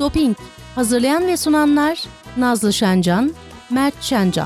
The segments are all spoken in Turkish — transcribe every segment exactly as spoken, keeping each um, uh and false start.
Doping. Hazırlayan ve sunanlar Nazlı Şencan, Mert Şencan.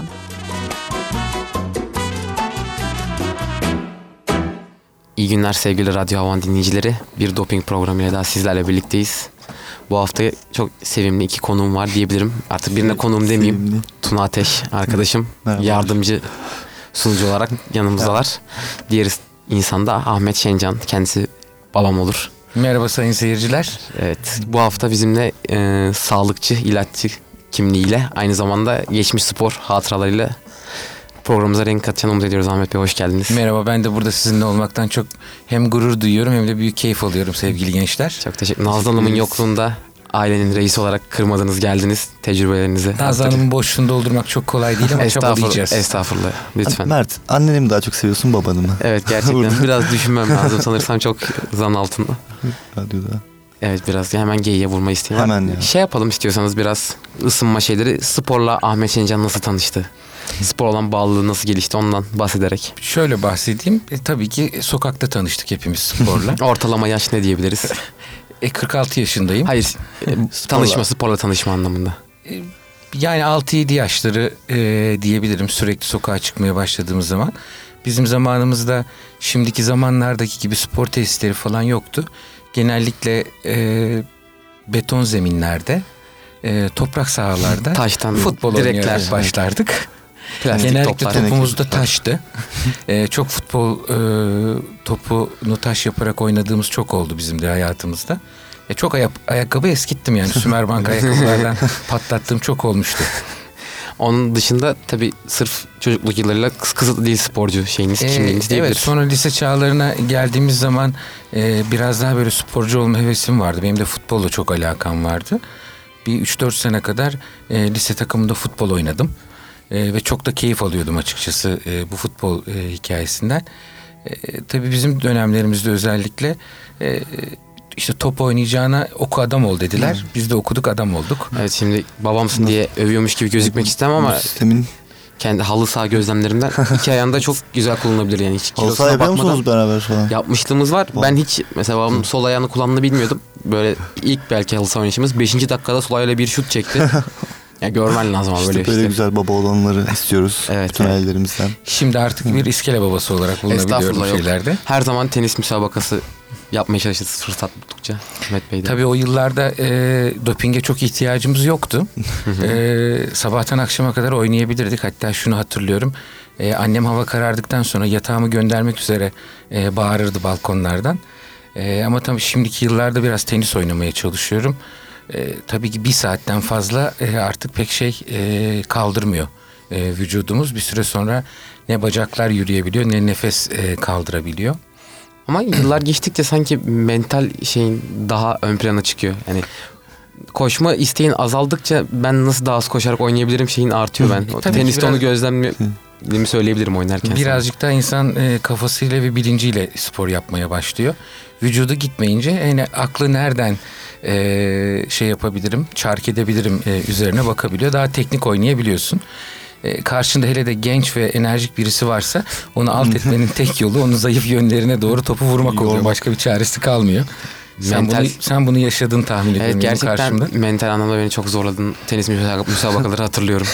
İyi günler sevgili Radyo Havan dinleyicileri. Bir doping programıyla daha sizlerle birlikteyiz. Bu hafta çok sevimli iki konuğum var diyebilirim. Artık birine konuğum demeyeyim. Sevimli. Tuna Ateş arkadaşım. Merhaba. Yardımcı sunucu olarak yanımızdalar. Diğer insan da Ahmet Şencan. Kendisi babam olur. Merhaba sayın seyirciler. Evet, bu hafta bizimle e, sağlıkçı, ilaççı kimliğiyle aynı zamanda geçmiş spor hatıralarıyla programımıza renk katacağını umut ediyoruz. Ahmet Bey hoş geldiniz. Merhaba, ben de burada sizinle olmaktan çok hem gurur duyuyorum hem de büyük keyif alıyorum sevgili gençler. Çok teşekkür ederim. Nazlı Hanım'ın yokluğunda ailenin reisi olarak kırmadınız, geldiniz tecrübelerinizi. Nazlı Hanım'ın boşluğunu doldurmak çok kolay değil ama çabalayacağız. Estağfurullah, lütfen. Mert, anneni mi daha çok seviyorsun, babanı mı? Evet, gerçekten biraz düşünmem lazım, sanırsam çok zan altında. Radyoda. Evet, biraz hemen geyiğe vurma isteğim var. Hemen ya. Şey yapalım istiyorsanız, biraz ısınma şeyleri. Sporla Ahmet Şencan nasıl tanıştı? Spor olan bağlılığı nasıl gelişti, ondan bahsederek. Şöyle bahsedeyim. E, tabii ki sokakta tanıştık hepimiz sporla. Ortalama yaş ne diyebiliriz? E, kırk altı yaşındayım. Hayır, e, tanışma, sporla tanışma anlamında. E, yani altı yedi yaşları e, diyebilirim, sürekli sokağa çıkmaya başladığımız zaman. Bizim zamanımızda şimdiki zamanlardaki gibi spor tesisleri falan yoktu. Genellikle e, beton zeminlerde, e, toprak sahalarda taştan futbol oynayarak başlardık. Plastik genellikle toplar. Topumuz da taştı. ee, çok futbol e, topunu taş yaparak oynadığımız çok oldu bizim de hayatımızda. E, çok ayak, ayakkabı eskittim yani. Sümerbank ayakkabılardan patlattığım çok olmuştu. Onun dışında tabii sırf çocukluk yıllarıyla kısıtlı değil sporcu şeyiniz, ee, kimliğiniz diyebiliriz. Evet, sonra lise çağlarına geldiğimiz zaman e, biraz daha böyle sporcu olma hevesim vardı. Benim de futbolla çok alakam vardı. Bir üç dört sene kadar e, lise takımında futbol oynadım. Ee, ve çok da keyif alıyordum açıkçası e, bu futbol e, hikayesinden. E, tabii bizim dönemlerimizde özellikle e, işte top oynayacağına oku adam ol dediler. Hmm. Biz de okuduk, adam olduk. Evet, şimdi babamsın diye övüyormuş gibi gözükmek istemem ama sistemin kendi halı saha gözlemlerimden iki ayağında çok güzel kullanılabilir yani. Hiç halı saha yapıyor musunuz beraber falan? Yapmışlığımız var. Wow. Ben hiç mesela babamın sol ayağını kullandığını bilmiyordum. Böyle ilk belki halı saha oynayışımız beşinci dakikada sol ayağıyla bir şut çekti. Ya görmen lazım ama işte böyle böyle işte. güzel baba olanları istiyoruz. Evet, bütün evet. ailelerimizden. Şimdi artık bir iskele babası olarak bulunabiliyorum şeylerde. Yok. Her zaman tenis müsabakası yapmaya çalıştık fırsat buldukça Ahmet Bey'den. Tabii o yıllarda e, dopinge çok ihtiyacımız yoktu. e, sabahtan akşama kadar oynayabilirdik. Hatta şunu hatırlıyorum. E, annem hava karardıktan sonra yatağımı göndermek üzere e, bağırırdı balkonlardan. E, ama tabii şimdiki yıllarda biraz tenis oynamaya çalışıyorum. E, tabii ki bir saatten fazla e, artık pek şey e, kaldırmıyor e, vücudumuz. Bir süre sonra ne bacaklar yürüyebiliyor ne nefes e, kaldırabiliyor. Ama yıllar geçtikçe sanki mental şeyin daha ön plana çıkıyor. Yani koşma isteğin azaldıkça ben nasıl daha az koşarak oynayabilirim şeyin artıyor ben. E, Teniste biraz onu gözlemlediğimi söyleyebilirim oynarken. Birazcık sana. Daha insan e, kafasıyla ve bilinciyle spor yapmaya başlıyor. Vücudu gitmeyince yani aklı nereden e, şey yapabilirim, çark edebilirim e, üzerine bakabiliyor. Daha teknik oynayabiliyorsun. E, karşında hele de genç ve enerjik birisi varsa onu alt etmenin tek yolu onun zayıf yönlerine doğru topu vurmak oluyor. Başka bir çaresi kalmıyor. Sen mental, bunu, sen bunu yaşadın tahmin ediyorum. Evet, gerçekten karşımda. Mental anlamda beni çok zorladın. Tenis müsabakaları hatırlıyorum.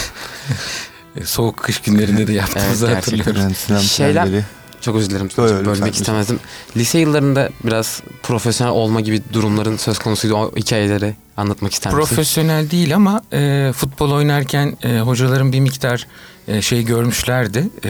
Soğuk kış günlerinde de yaptığımızı evet, hatırlıyorum. Şeyler, çok özür dilerim. Öyle, bölmek istemezdim. Lise yıllarında biraz profesyonel olma gibi durumların söz konusuydu. O hikayeleri anlatmak ister misin? Profesyonel değil ama e, futbol oynarken e, hocaların bir miktar e, şey görmüşlerdi. E,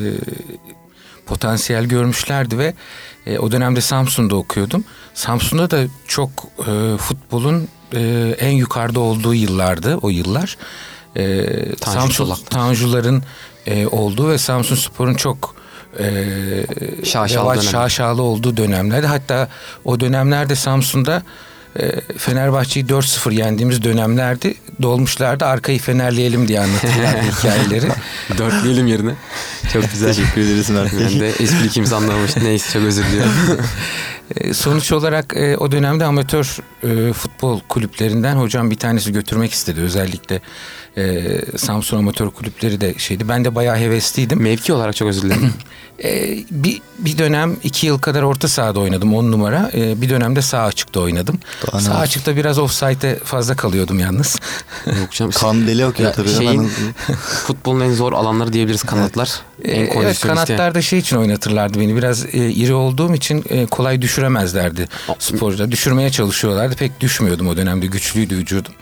potansiyel görmüşlerdi ve e, o dönemde Samsun'da okuyordum. Samsun'da da çok e, futbolun e, en yukarıda olduğu yıllardı o yıllar. E, Samsun, Tanjuların e, olduğu ve Samsunspor'un çok e, şaşalı, şaşalı olduğu dönemlerde. Hatta o dönemlerde Samsun'da e, Fenerbahçe'yi dört sıfır yendiğimiz dönemlerdi. Dolmuşlarda arkayı fenerleyelim diye anlatırlar hikayeleri. Dörtleyelim yerine. Çok güzel. Teşekkür ederiz Mert Bey. Ben de espri kimse anlamamış. Neyse, çok özür diliyorum. E, sonuç olarak e, o dönemde amatör e, futbol kulüplerinden hocam bir tanesi götürmek istedi. Özellikle e, Samsun amatör kulüpleri de şeydi. Ben de bayağı hevesliydim. Mevki olarak çok özür dilerim. e, bir, bir dönem iki yıl kadar orta sahada oynadım on numara. E, bir dönemde sağ açıkta oynadım. Daha sağ açıkta biraz offside'e fazla kalıyordum yalnız. Yok canım. Kan deli okuyor ya, tabii. Şeyin, futbolun en zor alanları diyebiliriz kanatlar. Evet. En evet, kanatlarda şey için oynatırlardı beni. Biraz e, iri olduğum için e, kolay düşüremezlerdi sporcular. Düşürmeye çalışıyorlardı. Pek düşmüyordum o dönemde. Güçlüydü vücudum.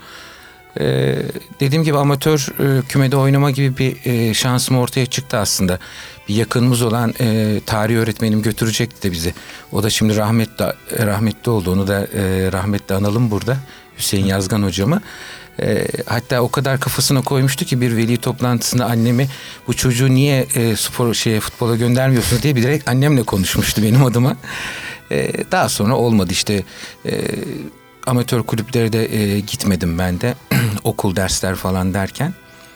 E, dediğim gibi amatör e, kümede oynama gibi bir e, şansım ortaya çıktı aslında. Bir yakınımız olan e, tarih öğretmenim götürecekti de bizi. O da şimdi rahmetli, rahmetli oldu. Onu da e, rahmetli analım burada. Hüseyin Yazgan hocamı. E, hatta o kadar kafasına koymuştu ki bir veli toplantısında annemi bu çocuğu niye e, spor şeye futbola göndermiyorsun diye bilerek annemle konuşmuştu benim adıma. E, daha sonra olmadı işte. E, amatör kulüplere de e, gitmedim ben de. Okul dersler falan derken.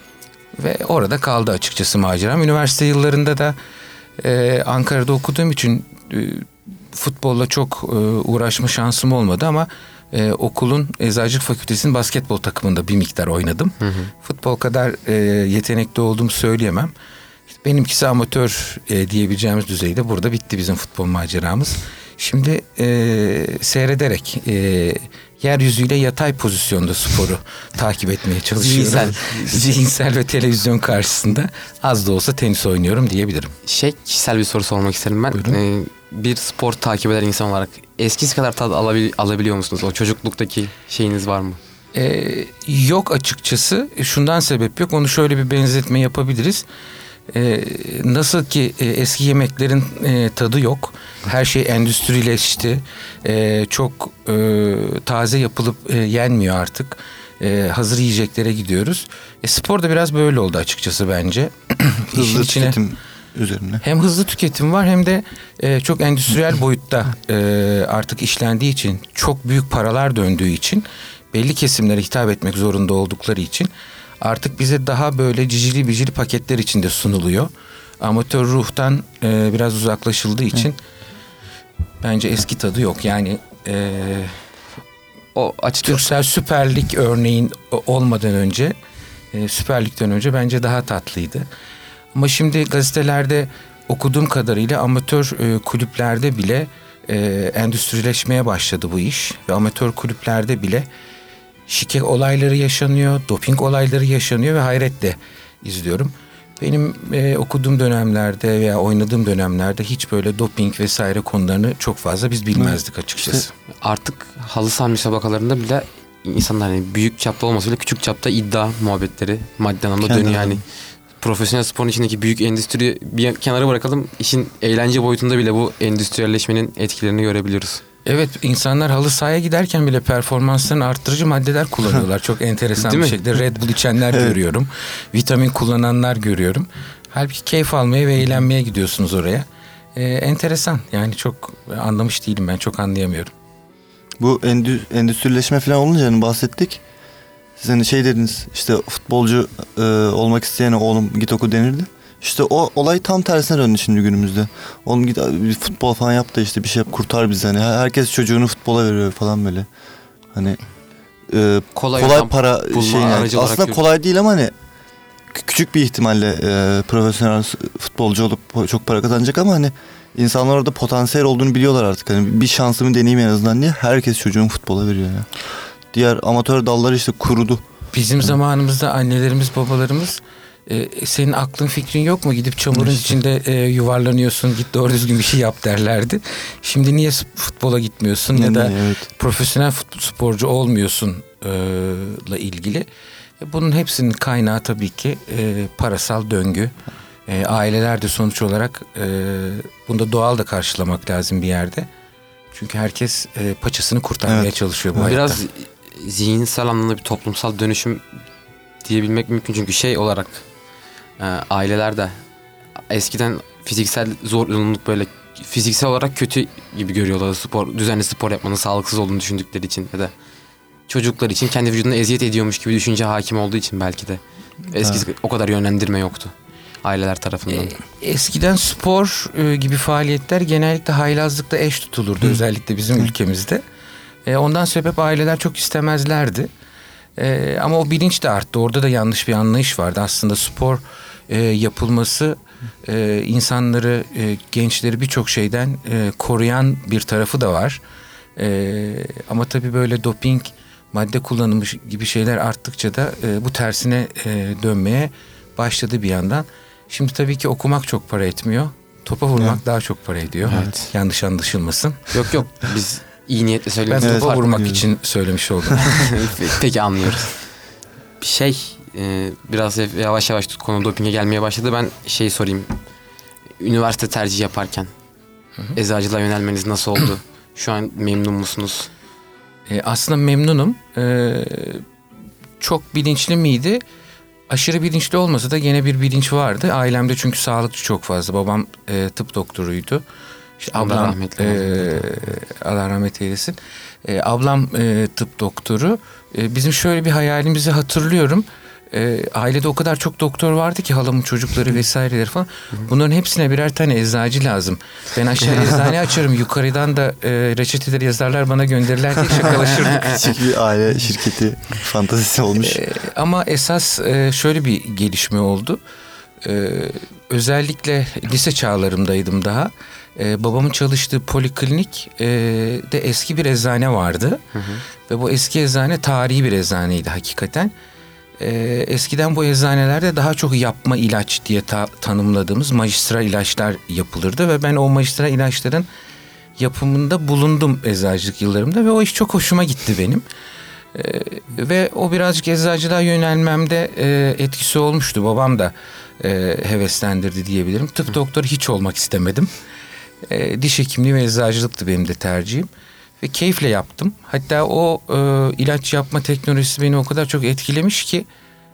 Ve orada kaldı açıkçası maceram. Üniversite yıllarında da e, Ankara'da okuduğum için e, futbolla çok e, uğraşma şansım olmadı ama e, okulun Eczacılık Fakültesi'nin basketbol takımında bir miktar oynadım. Hı hı. Futbol kadar e, yetenekli olduğumu söyleyemem. İşte benimkisi amatör e, diyebileceğimiz düzeyde burada bitti bizim futbol maceramız. Şimdi e, seyrederek e, yeryüzüyle yatay pozisyonda sporu takip etmeye çalışıyorum. Zihinsel. Zihinsel ve televizyon karşısında az da olsa tenis oynuyorum diyebilirim. Şey, kişisel bir soru sormak isterim ben. Ee, bir spor takip eden insan olarak eskisi kadar tad alabil- alabiliyor musunuz? O çocukluktaki şeyiniz var mı? Ee, yok açıkçası. Şundan sebep yok. Onu şöyle bir benzetme yapabiliriz. Ee, nasıl ki e, eski yemeklerin e, tadı yok. Her şey endüstrileşti. E, çok e, taze yapılıp e, yenmiyor artık. E, hazır yiyeceklere gidiyoruz. E, spor da biraz böyle oldu açıkçası bence. Hızlı içine, tüketim üzerine. Hem hızlı tüketim var hem de e, çok endüstriyel boyutta e, artık işlendiği için, çok büyük paralar döndüğü için, belli kesimlere hitap etmek zorunda oldukları için artık bize daha böyle cicili bicili paketler içinde sunuluyor. Amatör ruhtan e, biraz uzaklaşıldığı için Hı. bence eski tadı yok. Yani e, o açıkçası Türksel Süper Lig örneğin olmadan önce, e, Süper Lig'den önce bence daha tatlıydı. Ama şimdi gazetelerde okuduğum kadarıyla amatör e, kulüplerde bile e, endüstrileşmeye başladı bu iş. Ve amatör kulüplerde bile şike olayları yaşanıyor, doping olayları yaşanıyor ve hayretle izliyorum. Benim e, okuduğum dönemlerde veya oynadığım dönemlerde hiç böyle doping vesaire konularını çok fazla biz bilmezdik açıkçası. İşte artık halı saha müsabakalarında bile insanlar hani büyük çapta olmasa bile küçük çapta iddia muhabbetleri maddi anlamda dönüyor yani. Profesyonel sporun içindeki büyük endüstri bir kenara bırakalım, işin eğlence boyutunda bile bu endüstriyelleşmenin etkilerini görebiliyoruz. Evet, insanlar halı sahaya giderken bile performanslarını arttırıcı maddeler kullanıyorlar. Çok enteresan bir şekilde Red Bull içenler evet. görüyorum. Vitamin kullananlar görüyorum. Halbuki keyif almaya ve eğlenmeye gidiyorsunuz oraya. Ee, enteresan, yani çok anlamış değilim, ben çok anlayamıyorum. Bu endü, endüstrileşme falan olunca hani bahsettik. Siz hani şey dediniz, işte futbolcu e, olmak isteyene oğlum git oku denirdi. İşte o olay tam tersine döndü şimdi günümüzde. Oğlum git bir futbol falan yap da işte bir şey yap, kurtar bizi hani. Herkes çocuğunu futbola veriyor falan böyle. Hani e, kolay, kolay para şey yani. Aslında kolay değil ama hani küçük bir ihtimalle e, profesyonel futbolcu olup çok para kazanacak ama hani insanlar orada potansiyel olduğunu biliyorlar artık. Hani bir şansımı deneyeyim en azından diye herkes çocuğunu futbola veriyor ya. Diğer amatör dallar işte kurudu. Bizim yani. Zamanımızda annelerimiz, babalarımız e, senin aklın fikrin yok mu? Gidip çamurun işte. içinde e, yuvarlanıyorsun, git doğru düzgün bir şey yap derlerdi. Şimdi niye futbola gitmiyorsun yani, ya da evet. profesyonel futbol sporcu olmuyorsun e, ile ilgili. E, bunun hepsinin kaynağı tabii ki e, parasal döngü. E, aileler de sonuç olarak e, bunu da doğal da karşılamak lazım bir yerde. Çünkü herkes e, paçasını kurtarmaya evet. çalışıyor bu hayatta. Biraz zihinsel anlamda bir toplumsal dönüşüm diyebilmek mümkün. Çünkü şey olarak e, aileler de eskiden fiziksel zorunluluk böyle fiziksel olarak kötü gibi görüyorlar. Spor, düzenli spor yapmanın sağlıksız olduğunu düşündükleri için ya da çocuklar için kendi vücuduna eziyet ediyormuş gibi düşünce hakim olduğu için belki de eskisi evet. o kadar yönlendirme yoktu. aileler tarafından? E, eskiden spor e, gibi faaliyetler genellikle haylazlıkla eş tutulurdu. Hı. Özellikle bizim Hı. ülkemizde. E, ondan sebep aileler çok istemezlerdi. E, ama o bilinç de arttı. Orada da yanlış bir anlayış vardı. Aslında spor e, yapılması e, insanları, e, gençleri birçok şeyden e, koruyan bir tarafı da var. E, ama tabii böyle doping, madde kullanımı gibi şeyler arttıkça da e, bu tersine e, dönmeye başladı bir yandan. Şimdi tabii ki okumak çok para etmiyor. Topa vurmak evet. daha çok para ediyor. Evet. Yanlış anlaşılmasın. Yok yok biz iyi niyetle söylüyoruz. Ben topa evet, vurmak diyorum. için söylemiş oldum. Peki anlıyoruz. Bir şey e, biraz yavaş yavaş konu dopinge gelmeye başladı. Ben şey sorayım. Üniversite tercihi yaparken hı hı. eczacılığa yönelmeniz nasıl oldu? Şu an memnun musunuz? E, aslında memnunum. E, çok bilinçli miydi? Aşırı bilinçli olmasa da gene bir bilinç vardı. Ailemde çünkü sağlıkçı çok fazla. Babam e, tıp doktoruydu. İşte Allah ablam, rahmet e, Allah rahmet eylesin. E, ablam e, tıp doktoru. E, bizim şöyle bir hayalimizi hatırlıyorum. E, ailede o kadar çok doktor vardı ki halamın çocukları vesaireler falan. Bunların hepsine birer tane eczacı lazım. Ben aşağı eczane açarım. Yukarıdan da e, reçeteleri yazarlar bana gönderirler diye şakalaşırdık. Küçük bir aile şirketi fantazisi olmuş. E, ama esas e, şöyle bir gelişme oldu. E, özellikle lise çağlarımdaydım daha. Ee, babamın çalıştığı poliklinik e, de eski bir eczane vardı. Hı hı. Ve bu eski eczane tarihi bir eczaneydi hakikaten. Ee, eskiden bu eczanelerde daha çok yapma ilaç diye ta- tanımladığımız magistral ilaçlar yapılırdı. Ve ben o magistral ilaçların yapımında bulundum eczacılık yıllarımda. Ve o iş çok hoşuma gitti benim. Ee, ve o birazcık eczacılığa yönelmemde e, etkisi olmuştu. Babam da e, heveslendirdi diyebilirim. Tıp doktoru hiç olmak istemedim. E, diş hekimliği ve eczacılıktı benim de tercihim. Ve keyifle yaptım. Hatta o e, ilaç yapma teknolojisi beni o kadar çok etkilemiş ki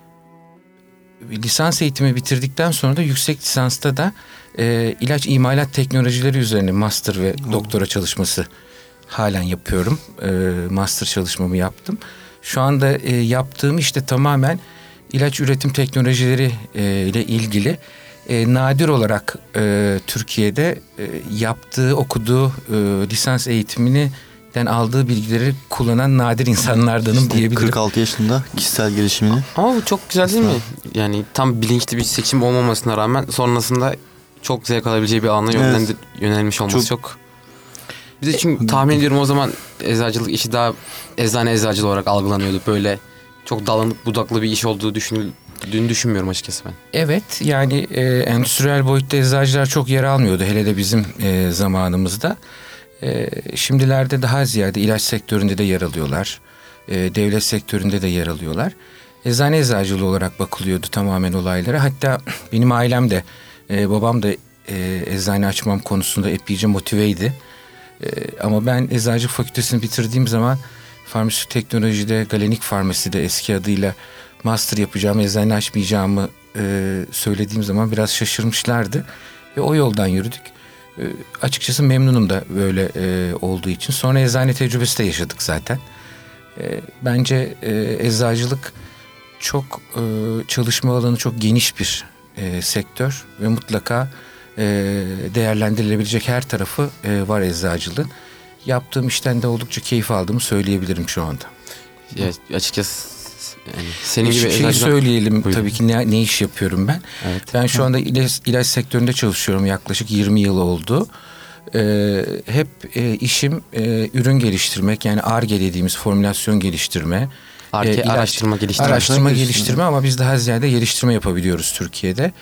lisans eğitimi bitirdikten sonra da yüksek lisansta da e, ilaç imalat teknolojileri üzerine master ve hmm. doktora çalışması halen yapıyorum. E, master çalışmamı yaptım. Şu anda e, yaptığım işte tamamen ilaç üretim teknolojileri e, ile ilgili. E, nadir olarak e, Türkiye'de e, yaptığı, okuduğu e, lisans eğitiminden aldığı bilgileri kullanan nadir insanlardanım işte diyebilirim. kırk altı yaşında kişisel gelişimini. Ama bu çok güzel değil mi? Yani tam bilinçli bir seçim olmamasına rağmen sonrasında çok zevk alabileceği bir alana evet. yönelmiş olması çok... çok... Bir de çünkü tahmin ediyorum o zaman eczacılık işi daha eczane eczacılığı olarak algılanıyordu. Böyle çok dallanık budaklı bir iş olduğu düşünülüyor. Dün düşünmüyorum açıkçası ben. Evet yani e, endüstriyel boyutta eczacılar çok yer almıyordu hele de bizim e, zamanımızda. E, şimdilerde daha ziyade ilaç sektöründe de yer alıyorlar. E, devlet sektöründe de yer alıyorlar. Eczane eczacılığı olarak bakılıyordu tamamen olaylara. Hatta benim ailem de e, babam da e, eczane açmam konusunda epeyce motiveydi. E, ama ben eczacılık fakültesini bitirdiğim zaman farmasötik teknolojide Galenik Farmasi'de eski adıyla master yapacağım, eczane açmayacağımı e, söylediğim zaman biraz şaşırmışlardı. Ve o yoldan yürüdük. E, açıkçası memnunum da böyle e, olduğu için. Sonra eczane tecrübesi de yaşadık zaten. E, bence e, eczacılık çok e, çalışma alanı çok geniş bir e, sektör. Ve mutlaka e, değerlendirilebilecek her tarafı e, var eczacılığın. Yaptığım işten de oldukça keyif aldığımı söyleyebilirim şu anda. Ya, açıkçası yani senin gibi şey eczacılar... söyleyelim Buyurun. Tabii ki ne, ne iş yapıyorum ben. Evet. Ben şu anda ilaç, ilaç sektöründe çalışıyorum, yaklaşık yirmi yıl oldu. Ee, hep e, işim e, ürün geliştirmek, yani Ar-Ge dediğimiz formülasyon geliştirme. Ar-Ge e, ilaç, araştırma geliştirme. Araştırma geliştirme ama biz daha ziyade geliştirme yapabiliyoruz Türkiye'de.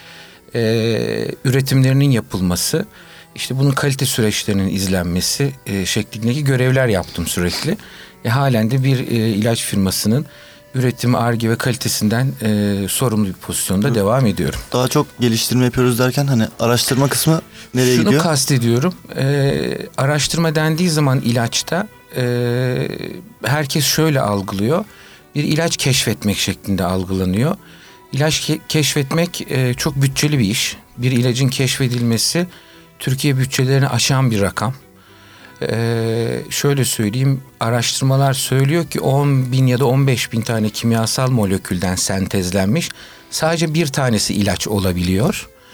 Ee, üretimlerinin yapılması, işte bunun kalite süreçlerinin izlenmesi e, şeklindeki görevler yaptım sürekli. E, halen de bir e, ilaç firmasının üretim, Ar-Ge ve kalitesinden e, sorumlu bir pozisyonda Hı. devam ediyorum. Daha çok geliştirme yapıyoruz derken hani araştırma kısmı nereye Şunu gidiyor? Şunu kastediyorum. E, araştırma dendiği zaman ilaçta e, herkes şöyle algılıyor. Bir ilaç keşfetmek şeklinde algılanıyor. İlaç ke- keşfetmek e, çok bütçeli bir iş. Bir ilacın keşfedilmesi Türkiye bütçelerini aşan bir rakam. Ee, şöyle söyleyeyim, araştırmalar söylüyor ki on bin ya da on beş bin tane kimyasal molekülden sentezlenmiş sadece bir tanesi ilaç olabiliyor.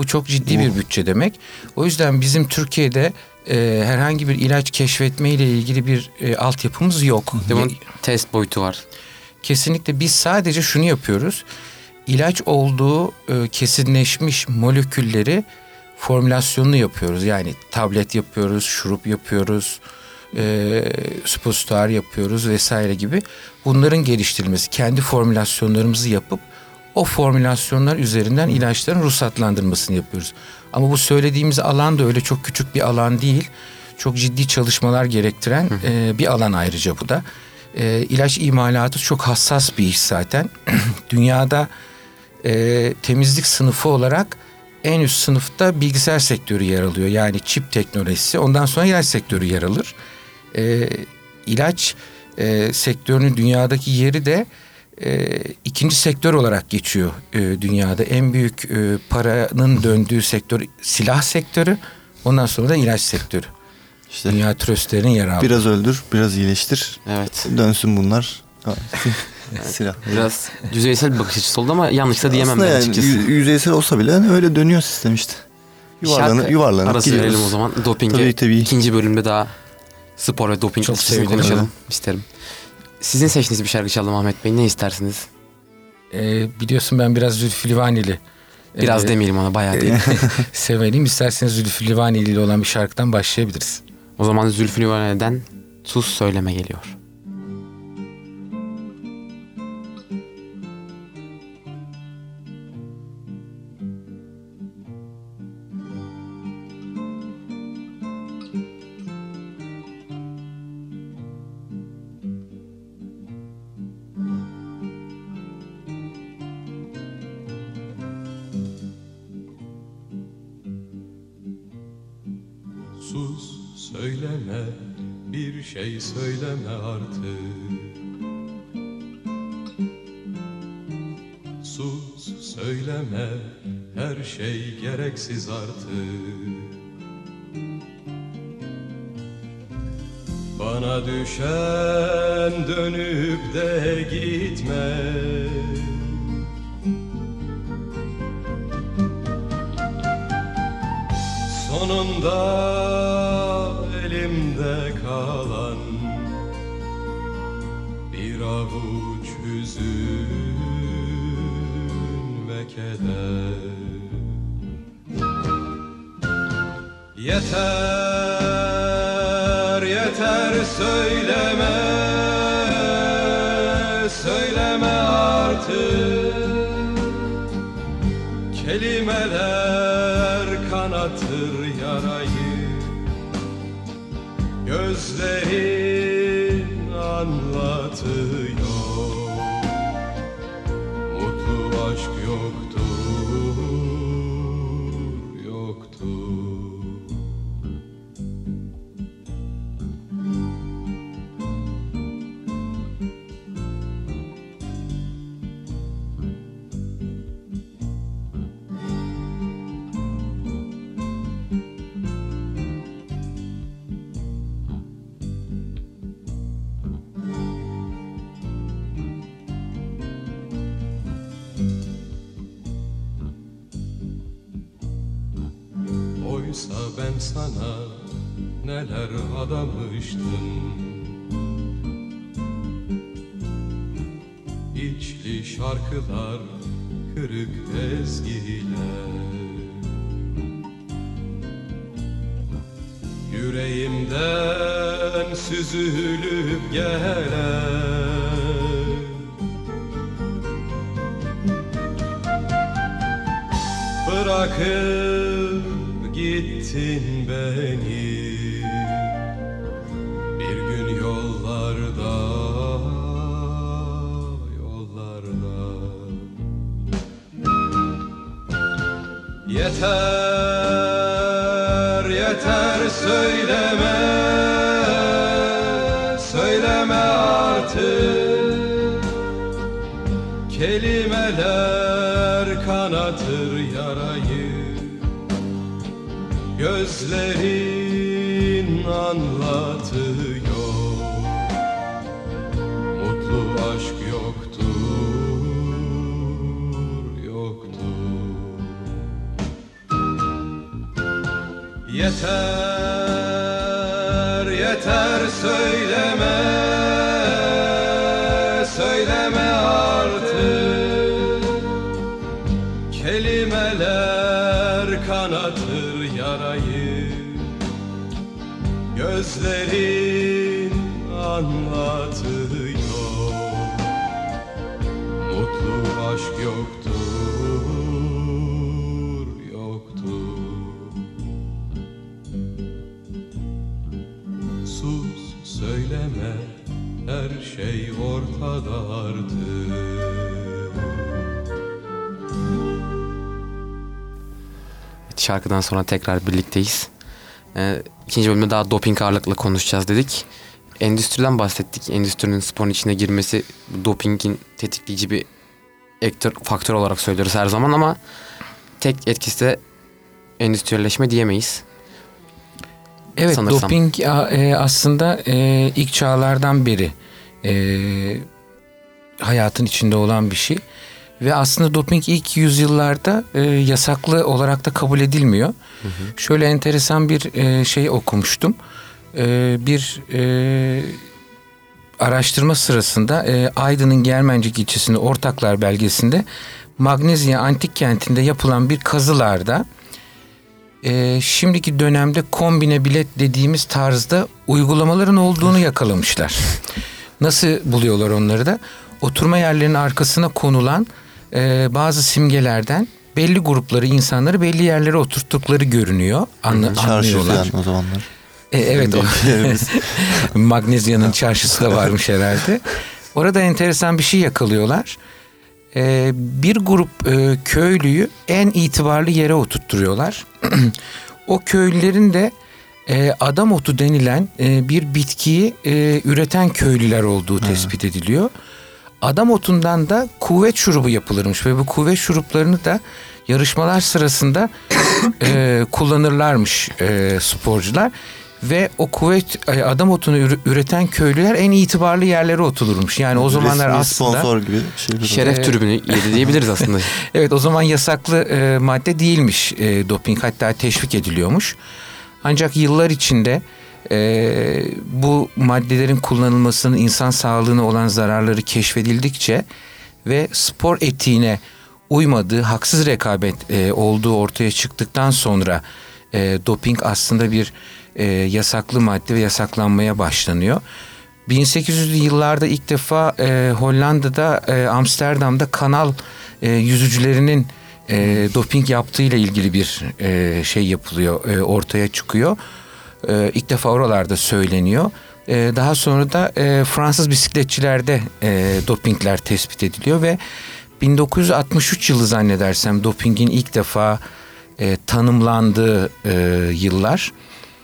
Bu çok ciddi bir bütçe demek. O yüzden bizim Türkiye'de e, herhangi bir ilaç keşfetme ile ilgili bir e, altyapımız yok. Bunun test boyutu var. Kesinlikle biz sadece şunu yapıyoruz. İlaç olduğu e, kesinleşmiş molekülleri formülasyonunu yapıyoruz. Yani tablet yapıyoruz, şurup yapıyoruz, e, suppositoir yapıyoruz vesaire gibi. Bunların geliştirilmesi, kendi formülasyonlarımızı yapıp o formülasyonlar üzerinden ilaçların ruhsatlandırmasını yapıyoruz. Ama bu söylediğimiz alan da öyle çok küçük bir alan değil. Çok ciddi çalışmalar gerektiren e, bir alan ayrıca bu da. E, ilaç imalatı çok hassas bir iş zaten. Dünyada e, temizlik sınıfı olarak en üst sınıfta bilgisayar sektörü yer alıyor. Yani çip teknolojisi, ondan sonra ilaç sektörü yer alır. E, ilaç e, sektörünün dünyadaki yeri de e, ikinci sektör olarak geçiyor e, dünyada. En büyük e, paranın döndüğü sektör silah sektörü, ondan sonra da ilaç sektörü. İşte dünya tröstlerinin yer aldığı. Biraz öldür, biraz iyileştir. Evet. Dönsün bunlar. Silah. Biraz yüzeysel bir bakış açısı oldu ama yanlış da diyemem ben yani açıkçası. Yüzeysel olsa bile öyle dönüyor sistem işte. Yuvarlanıp yuvarlanıp arası gidiyoruz. verelim o zaman. Doping'e tabii, tabii. ikinci bölümde daha spor ve doping çok açısını konuşalım evet. isterim. Sizin seçtiğiniz bir şarkı çalalım Ahmet Bey. Ne istersiniz? Ee, biliyorsun ben biraz Zülfü Livaneli. Biraz ee, demeyelim ona, bayağı değil. Sevelim. İsterseniz Zülfü Livaneli ile olan bir şarkıdan başlayabiliriz. O zaman Zülfü Livaneli'den Sus Söyleme geliyor. Sus, söyleme, bir şey söyleme artık. Sus, söyleme, her şey gereksiz artık. Bana düşen dönüp de gitme. Sonunda elimde kalan bir avuç hüzün ve keder. Yeter, yeter söyleme, söyleme artık. Kelimeler kanatır yarayı, gözlerin anlatıyor. Mutlu aşk yoktur, yoktur. Oysa ben sana neler adamıştım. İçli şarkılar, kırık ezgiler. Yüreğimden süzülüp gelen bırakıp gittin beni bir gün yollarda, yollarda. Yeter, yeter söyleme, söyleme artık. Kelimeler kanatır yarayı, gözlerin anlatıyor. Mutlu aşk yoktur, yoktur. Yeter, yeter söyleme, söyleme artık. Kelimeler kanatır yarayı, gözlerin anlatıyor. Mutlu aşk yoktur, yoktur. Sus, söyleme, her şey ortada artık. Şarkıdan sonra tekrar birlikteyiz. Ee, ikinci bölümde daha doping ağırlıklı konuşacağız dedik. Endüstriden bahsettik. Endüstrinin sporun içine girmesi dopingin tetikleyici bir ektör, faktör olarak söylüyoruz her zaman ama tek etkisi de endüstriyelleşme diyemeyiz. Evet, Sanırsam. doping e, aslında e, ilk çağlardan beri e, hayatın içinde olan bir şey. Ve aslında doping ilk yüzyıllarda e, yasaklı olarak da kabul edilmiyor. Hı hı. Şöyle enteresan bir e, şey okumuştum. E, bir e, araştırma sırasında e, Aydın'ın Germencik ilçesinde Ortaklar belgesinde Magnezya antik kentinde yapılan bir kazılarda e, şimdiki dönemde kombine bilet dediğimiz tarzda uygulamaların olduğunu yakalamışlar. Nasıl buluyorlar onları da? Oturma yerlerinin arkasına konulan e, bazı simgelerden belli grupları, insanları belli yerlere oturttukları görünüyor. Anla, Çarşı anlıyorlar. falan o zamanlar. E, evet. O, Magnezya'nın çarşısı da varmış herhalde. Orada enteresan bir şey yakalıyorlar. E, bir grup e, köylüyü en itibarlı yere oturtturuyorlar. O köylülerin de e, adam otu denilen e, bir bitkiyi e, üreten köylüler olduğu tespit ediliyor. Adam otundan da kuvvet şurubu yapılırmış ve bu kuvvet şuruplarını da yarışmalar sırasında e, kullanırlarmış e, sporcular. Ve o kuvvet adam otunu üreten köylüler en itibarlı yerlere otururmuş. Yani o zamanlar resmi aslında sponsor gibi şey. Şeref Ee, tribünü yedi diyebiliriz aslında. Evet, o zaman yasaklı e, madde değilmiş e, doping, hatta teşvik ediliyormuş. Ancak yıllar içinde e, bu maddelerin kullanılmasının insan sağlığına olan zararları keşfedildikçe ve spor etiğine uymadığı, haksız rekabet e, olduğu ortaya çıktıktan sonra e, doping aslında bir e, yasaklı madde ve yasaklanmaya başlanıyor. bin sekiz yüzlü yıllarda ilk defa e, Hollanda'da, e, Amsterdam'da kanal e, yüzücülerinin e, doping yaptığıyla ilgili bir e, şey yapılıyor, e, ortaya çıkıyor. E, ilk defa oralarda söyleniyor. E, daha sonra da e, Fransız bisikletçilerde e, dopingler tespit ediliyor ve bin dokuz yüz altmış üç yılı zannedersem dopingin ilk defa e, tanımlandığı e, yıllar.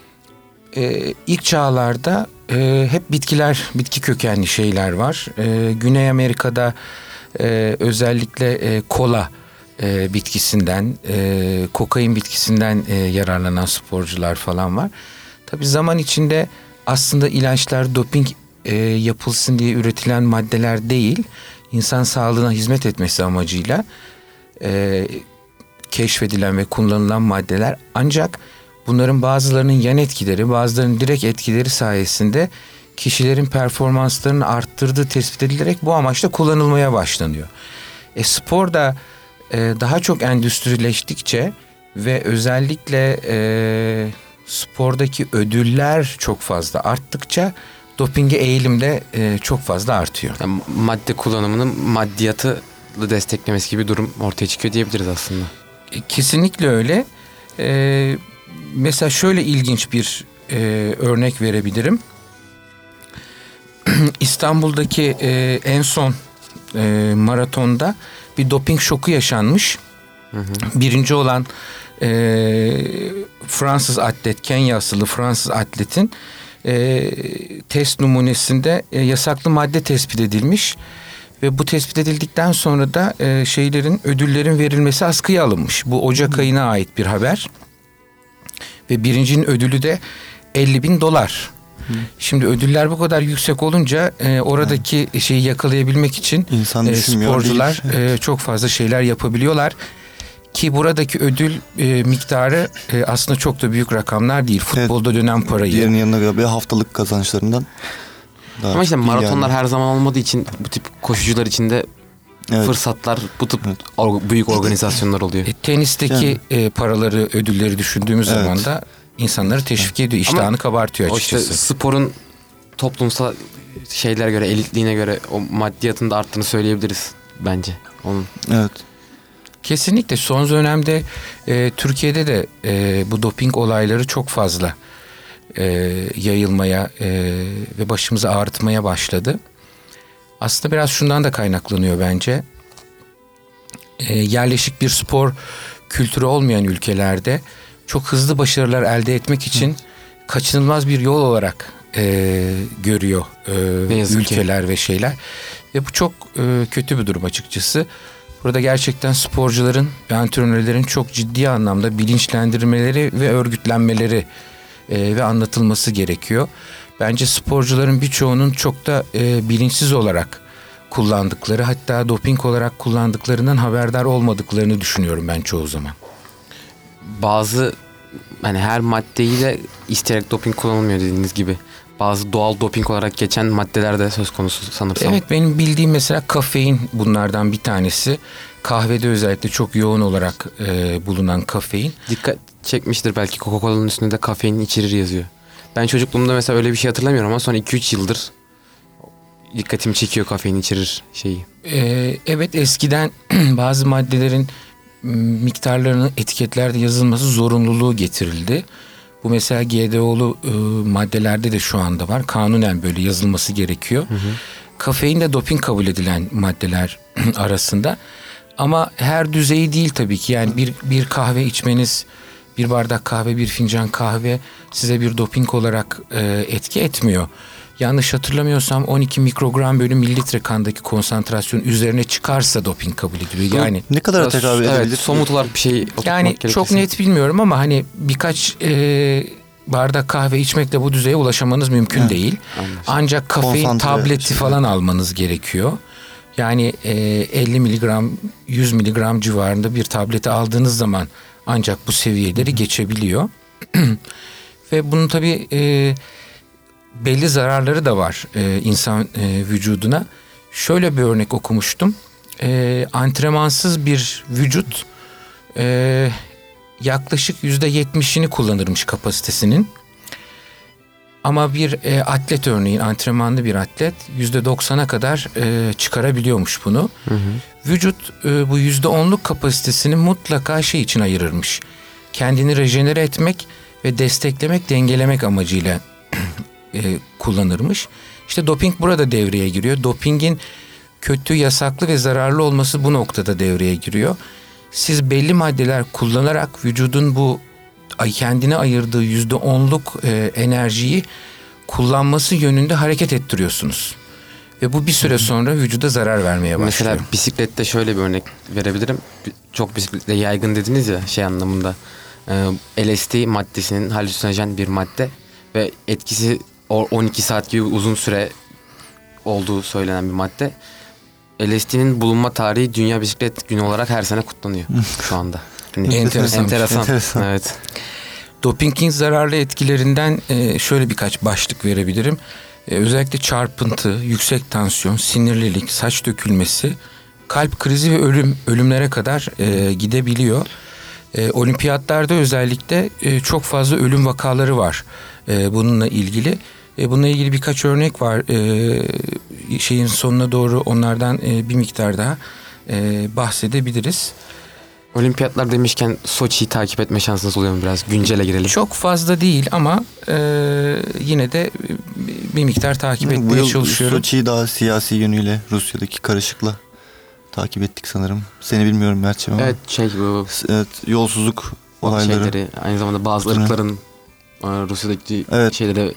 E, ilk çağlarda e, hep bitkiler, bitki kökenli şeyler var. E, Güney Amerika'da e, özellikle e, kola e, bitkisinden, e, kokain bitkisinden e, yararlanan sporcular falan var. Tabii zaman içinde aslında ilaçlar doping e, yapılsın diye üretilen maddeler değil, insan sağlığına hizmet etmesi amacıyla e, keşfedilen ve kullanılan maddeler. Ancak bunların bazılarının yan etkileri, bazılarının direkt etkileri sayesinde kişilerin performanslarını arttırdığı tespit edilerek bu amaçla kullanılmaya başlanıyor. E, spor da e, daha çok endüstrileştikçe ve özellikle e, spordaki ödüller çok fazla arttıkça dopinge eğilim de e, çok fazla artıyor. Yani madde kullanımının maddiyatı desteklemesi gibi bir durum ortaya çıkıyor diyebiliriz aslında. E, kesinlikle öyle. E, mesela şöyle ilginç bir e, örnek verebilirim. İstanbul'daki e, en son e, maratonda bir doping şoku yaşanmış. Hı hı. Birinci olan e, Fransız atlet, Kenya asıllı Fransız atletin e, test numunesinde e, yasaklı madde tespit edilmiş. Ve bu tespit edildikten sonra da e, şeylerin, ödüllerin verilmesi askıya alınmış. Bu Ocak ayına ait bir haber. Ve birincinin ödülü de elli bin dolar. Hı. Şimdi ödüller bu kadar yüksek olunca e, oradaki Hı. şeyi yakalayabilmek için İnsan e, sporcular e, çok fazla şeyler yapabiliyorlar. Ki buradaki ödül e, miktarı e, aslında çok da büyük rakamlar değil. Futbolda evet, dönen parayı. Diğerinin yanına göre bir haftalık kazançlarından. Ama işte maratonlar yani her zaman olmadığı için bu tip koşucular için de evet, fırsatlar, bu tip evet, or- büyük organizasyonlar oluyor. E, tenisteki yani e, paraları, ödülleri düşündüğümüz evet, zaman da insanları teşvik ediyor. İştahını ama kabartıyor açıkçası. O işte sporun toplumsal şeylere göre, elitliğine göre o maddiyatın da arttığını söyleyebiliriz bence. Onun. Evet. Kesinlikle son dönemde e, Türkiye'de de e, bu doping olayları çok fazla e, yayılmaya e, ve başımızı ağrıtmaya başladı. Aslında biraz şundan da kaynaklanıyor bence. E, yerleşik bir spor kültürü olmayan ülkelerde çok hızlı başarılar elde etmek için kaçınılmaz bir yol olarak e, görüyor e, ülkeler ki ve şeyler. Ve bu çok e, kötü bir durum açıkçası. Burada gerçekten sporcuların ve antrenörlerin çok ciddi anlamda bilinçlendirmeleri ve örgütlenmeleri e, ve anlatılması gerekiyor. Bence sporcuların birçoğunun çok da e, bilinçsiz olarak kullandıkları, hatta doping olarak kullandıklarından haberdar olmadıklarını düşünüyorum ben çoğu zaman. Bazı hani her maddeyi de isteyerek doping kullanılmıyor dediğiniz gibi. Bazı doğal doping olarak geçen maddeler de söz konusu sanırsam. Evet, benim bildiğim mesela kafein bunlardan bir tanesi. Kahvede özellikle çok yoğun olarak e, bulunan kafein. Dikkat çekmiştir belki, Coca-Cola'nın üstünde de kafein içerir yazıyor. Ben çocukluğumda mesela öyle bir şey hatırlamıyorum ama son iki üç yıldır dikkatimi çekiyor kafein içerir şeyi. Ee, evet, eskiden bazı maddelerin miktarlarının etiketlerde yazılması zorunluluğu getirildi. Bu mesela G D O'lu e, maddelerde de şu anda var. Kanunen böyle yazılması gerekiyor. Hı hı. Kafein de doping kabul edilen maddeler arasında. Ama her düzeyi değil tabii ki. Yani bir bir kahve içmeniz, bir bardak kahve, bir fincan kahve size bir doping olarak e, etki etmiyor. Yanlış hatırlamıyorsam on iki mikrogram bölü mililitre kandaki konsantrasyon üzerine çıkarsa doping kabul ediliyor. Yani ne kadar tekabül edebilir? Evet, somut olarak bir şey yani çok net bilmiyorum ama hani birkaç e, bardak kahve içmekle bu düzeye ulaşamanız mümkün evet, değil. Anladım. Ancak kafein konsantre tableti şey falan almanız gerekiyor. Yani e, elli miligram, yüz miligram civarında bir tableti aldığınız zaman ancak bu seviyeleri geçebiliyor. Ve bunun tabii e, belli zararları da var e, insan e, vücuduna. Şöyle bir örnek okumuştum. E, antrenmansız bir vücut e, yaklaşık yüzde yetmişini kullanırmış kapasitesinin. Ama bir e, atlet örneğin, antrenmanlı bir atlet yüzde doksana kadar e, çıkarabiliyormuş bunu. Hı hı. Vücut e, bu yüzde onluk kapasitesini mutlaka şey için ayırırmış. Kendini rejenere etmek ve desteklemek, dengelemek amacıyla e, kullanırmış. İşte doping burada devreye giriyor. Dopingin kötü, yasaklı ve zararlı olması bu noktada devreye giriyor. Siz belli maddeler kullanarak vücudun bu kendine ayırdığı yüzde onluk e, enerjiyi kullanması yönünde hareket ettiriyorsunuz. Ve bu bir süre sonra vücuda zarar vermeye başlıyor. Mesela bisiklette şöyle bir örnek verebilirim. Çok bisiklette yaygın dediniz ya şey anlamında. E, L S D maddesinin halüsinojen bir madde ve etkisi on iki saat gibi uzun süre olduğu söylenen bir madde. L S D'nin bulunma tarihi Dünya Bisiklet Günü olarak her sene kutlanıyor şu anda. Yani enteresan. Enteresan. enteresan. Evet. Dopingin zararlı etkilerinden şöyle birkaç başlık verebilirim. Özellikle çarpıntı, yüksek tansiyon, sinirlilik, saç dökülmesi, kalp krizi ve ölüm ölümlere kadar gidebiliyor. Olimpiyatlarda özellikle çok fazla ölüm vakaları var bununla ilgili. Bununla ilgili birkaç örnek var. Şeyin sonuna doğru onlardan bir miktar daha bahsedebiliriz. Olimpiyatlar demişken Soçi'yi takip etme şansınız oluyor mu biraz? Güncele girelim. Çok fazla değil ama e, yine de bir miktar takip etmeye Bu yıl çalışıyorum. Soçi'yi daha siyasi yönüyle Rusya'daki karışıkla takip ettik sanırım. Seni bilmiyorum Mert'ciğim ama. Evet şey bu. Evet, yolsuzluk olayları. Şeyleri, aynı zamanda bazı ırkların Rusya'daki evet, şeyleri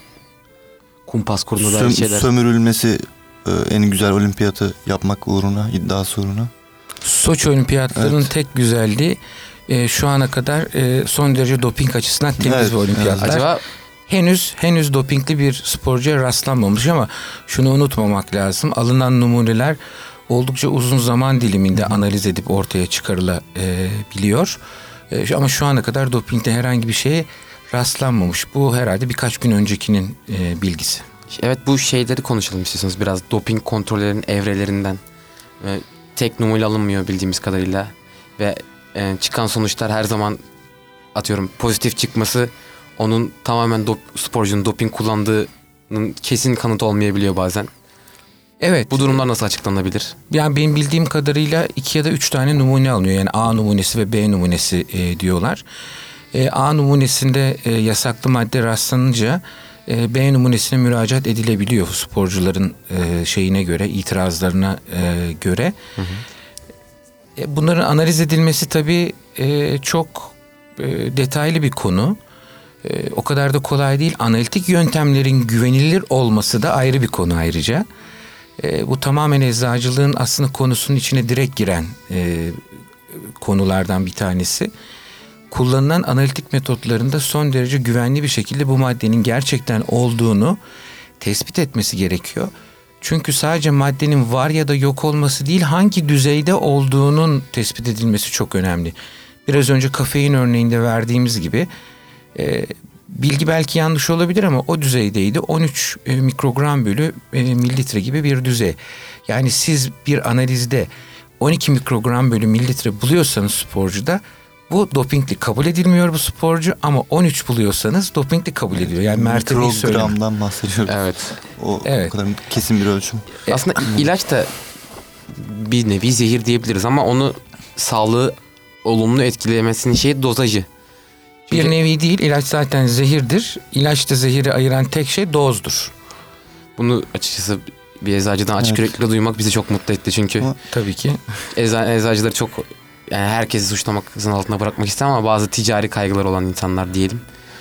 kumpas kurduğu Söm, şeyler. Sömürülmesi en güzel olimpiyatı yapmak uğruna, iddiası uğruna. Soçi olimpiyatlarının evet, tek güzelliği e, şu ana kadar e, son derece doping açısından temiz evet, bir olimpiyatlar. Evet. Acaba henüz henüz dopingli bir sporcuya rastlanmamış ama şunu unutmamak lazım. Alınan numuneler oldukça uzun zaman diliminde analiz edip ortaya çıkarılabiliyor. E, ama şu ana kadar dopingde herhangi bir şeye rastlanmamış. Bu herhalde birkaç gün öncekinin e, bilgisi. Evet, bu şeyleri konuşalım istiyorsanız biraz. Doping kontrollerinin evrelerinden. E, tek numuyla alınmıyor bildiğimiz kadarıyla. Ve e, çıkan sonuçlar her zaman atıyorum pozitif çıkması onun tamamen dop, sporcunun doping kullandığının kesin kanıtı olmayabiliyor bazen. Evet. Bu durumlar nasıl açıklanabilir? Yani benim bildiğim kadarıyla iki ya da üç tane numune alınıyor. Yani A numunesi ve B numunesi e, diyorlar. E, A numunesinde e, yasaklı madde rastlanınca e, B numunesine müracaat edilebiliyor sporcuların e, şeyine göre, itirazlarına e, göre. Hı hı. E, bunların analiz edilmesi tabii e, çok e, detaylı bir konu. E, o kadar da kolay değil. Analitik yöntemlerin güvenilir olması da ayrı bir konu ayrıca. E, bu tamamen eczacılığın aslında konusunun içine direkt giren e, konulardan bir tanesi. Kullanılan analitik metotlarında son derece güvenli bir şekilde bu maddenin gerçekten olduğunu tespit etmesi gerekiyor. Çünkü sadece maddenin var ya da yok olması değil, hangi düzeyde olduğunun tespit edilmesi çok önemli. Biraz önce kafein örneğinde verdiğimiz gibi e, bilgi belki yanlış olabilir ama o düzeydeydi. on üç e, mikrogram bölü e, mililitre gibi bir düzey. Yani siz bir analizde on iki mikrogram bölü mililitre buluyorsanız sporcuda, bu dopingli kabul edilmiyor bu sporcu, ama on üç buluyorsanız dopingli kabul ediliyor. Yani mertebeyi söylüyorum. Mikrogramdan bahsediyoruz. Evet. O, evet. o kadar kesin bir ölçüm. Aslında ilaç da bir nevi zehir diyebiliriz ama onu sağlığı olumlu etkilemesinin şeyi dozajı. Çünkü... Bir nevi değil, ilaç zaten zehirdir. İlaçta zehiri ayıran tek şey dozdur. Bunu açıkçası bir eczacıdan açık evet. yürekli duymak bizi çok mutlu etti çünkü. Ama, tabii ki. Eza, eczacıları çok, yani herkesi suçlamak altına bırakmak istemem ama bazı ticari kaygılar olan insanlar diyelim.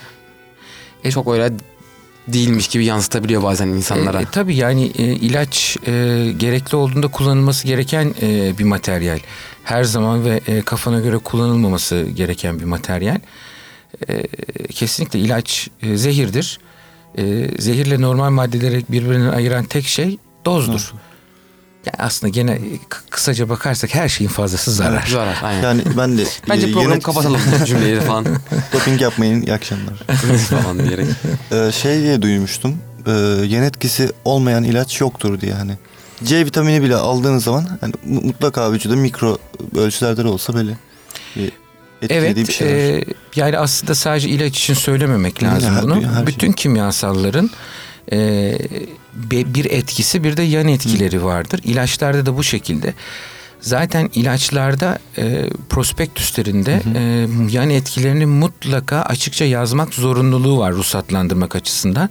E, çok öyle değilmiş gibi yansıtabiliyor bazen insanlara. E, e, tabii yani e, ilaç e, gerekli olduğunda kullanılması gereken e, bir materyal. Her zaman ve e, kafana göre kullanılmaması gereken bir materyal. E, kesinlikle ilaç e, zehirdir. E, zehirle normal maddeleri birbirinden ayıran tek şey dozdur. Yani aslında gene kısaca bakarsak her şeyin fazlası zarar. Evet, zarar, aynen. Yani ben de bence e, programı yönetic- kapatalım cümleleri falan. Doping yapmayın, iyi akşamlar. falan diyerek. Ee, şey diye duymuştum. E, yan etkisi olmayan ilaç yoktur diye hani. C vitamini bile aldığınız zaman hani mutlaka vücuda mikro ölçülerde de olsa böyle bir etkilediği evet, bir şey var. E, yani aslında sadece ilaç için söylememek lazım her, bunu. Her Bütün şey. kimyasalların e, bir etkisi, bir de yan etkileri Hı. vardır. İlaçlarda da bu şekilde. Zaten ilaçlarda e, prospektüslerinde hı hı. E, yan etkilerini mutlaka açıkça yazmak zorunluluğu var ruhsatlandırmak açısından.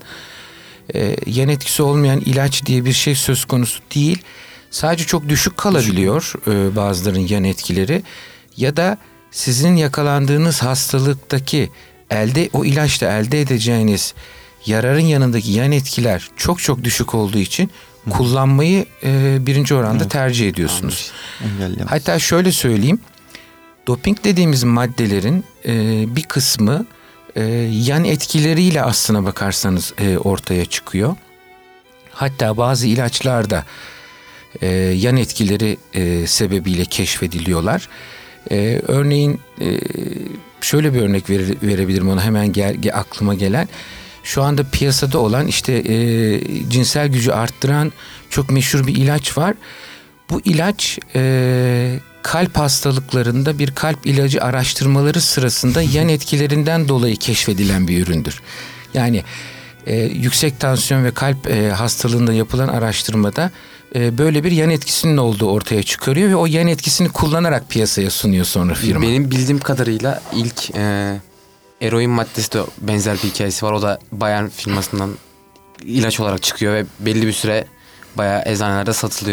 E, yan etkisi olmayan ilaç diye bir şey söz konusu değil. Sadece çok düşük kalabiliyor e, bazılarının yan etkileri. Ya da sizin yakalandığınız hastalıktaki elde o ilaçla elde edeceğiniz yararın yanındaki yan etkiler çok çok düşük olduğu için Hı. kullanmayı e, birinci oranda evet. tercih ediyorsunuz. Engellemek. Hatta şöyle söyleyeyim. Doping dediğimiz maddelerin e, bir kısmı e, yan etkileriyle aslına bakarsanız e, ortaya çıkıyor. Hatta bazı ilaçlarda e, yan etkileri e, sebebiyle keşfediliyorlar. E, örneğin e, şöyle bir örnek ver, verebilirim ona hemen gel, gel, aklıma gelen. Şu anda piyasada olan işte e, cinsel gücü arttıran çok meşhur bir ilaç var. Bu ilaç e, kalp hastalıklarında bir kalp ilacı araştırmaları sırasında yan etkilerinden dolayı keşfedilen bir üründür. Yani e, yüksek tansiyon ve kalp e, hastalığında yapılan araştırmada e, böyle bir yan etkisinin olduğu ortaya çıkarıyor ve o yan etkisini kullanarak piyasaya sunuyor sonra firma. Benim bildiğim kadarıyla ilk e, eroin maddesi de benzer bir hikayesi var. O da Bayern firmasından ilaç olarak çıkıyor ve belli bir süre bayağı eczanelerde satılıyor.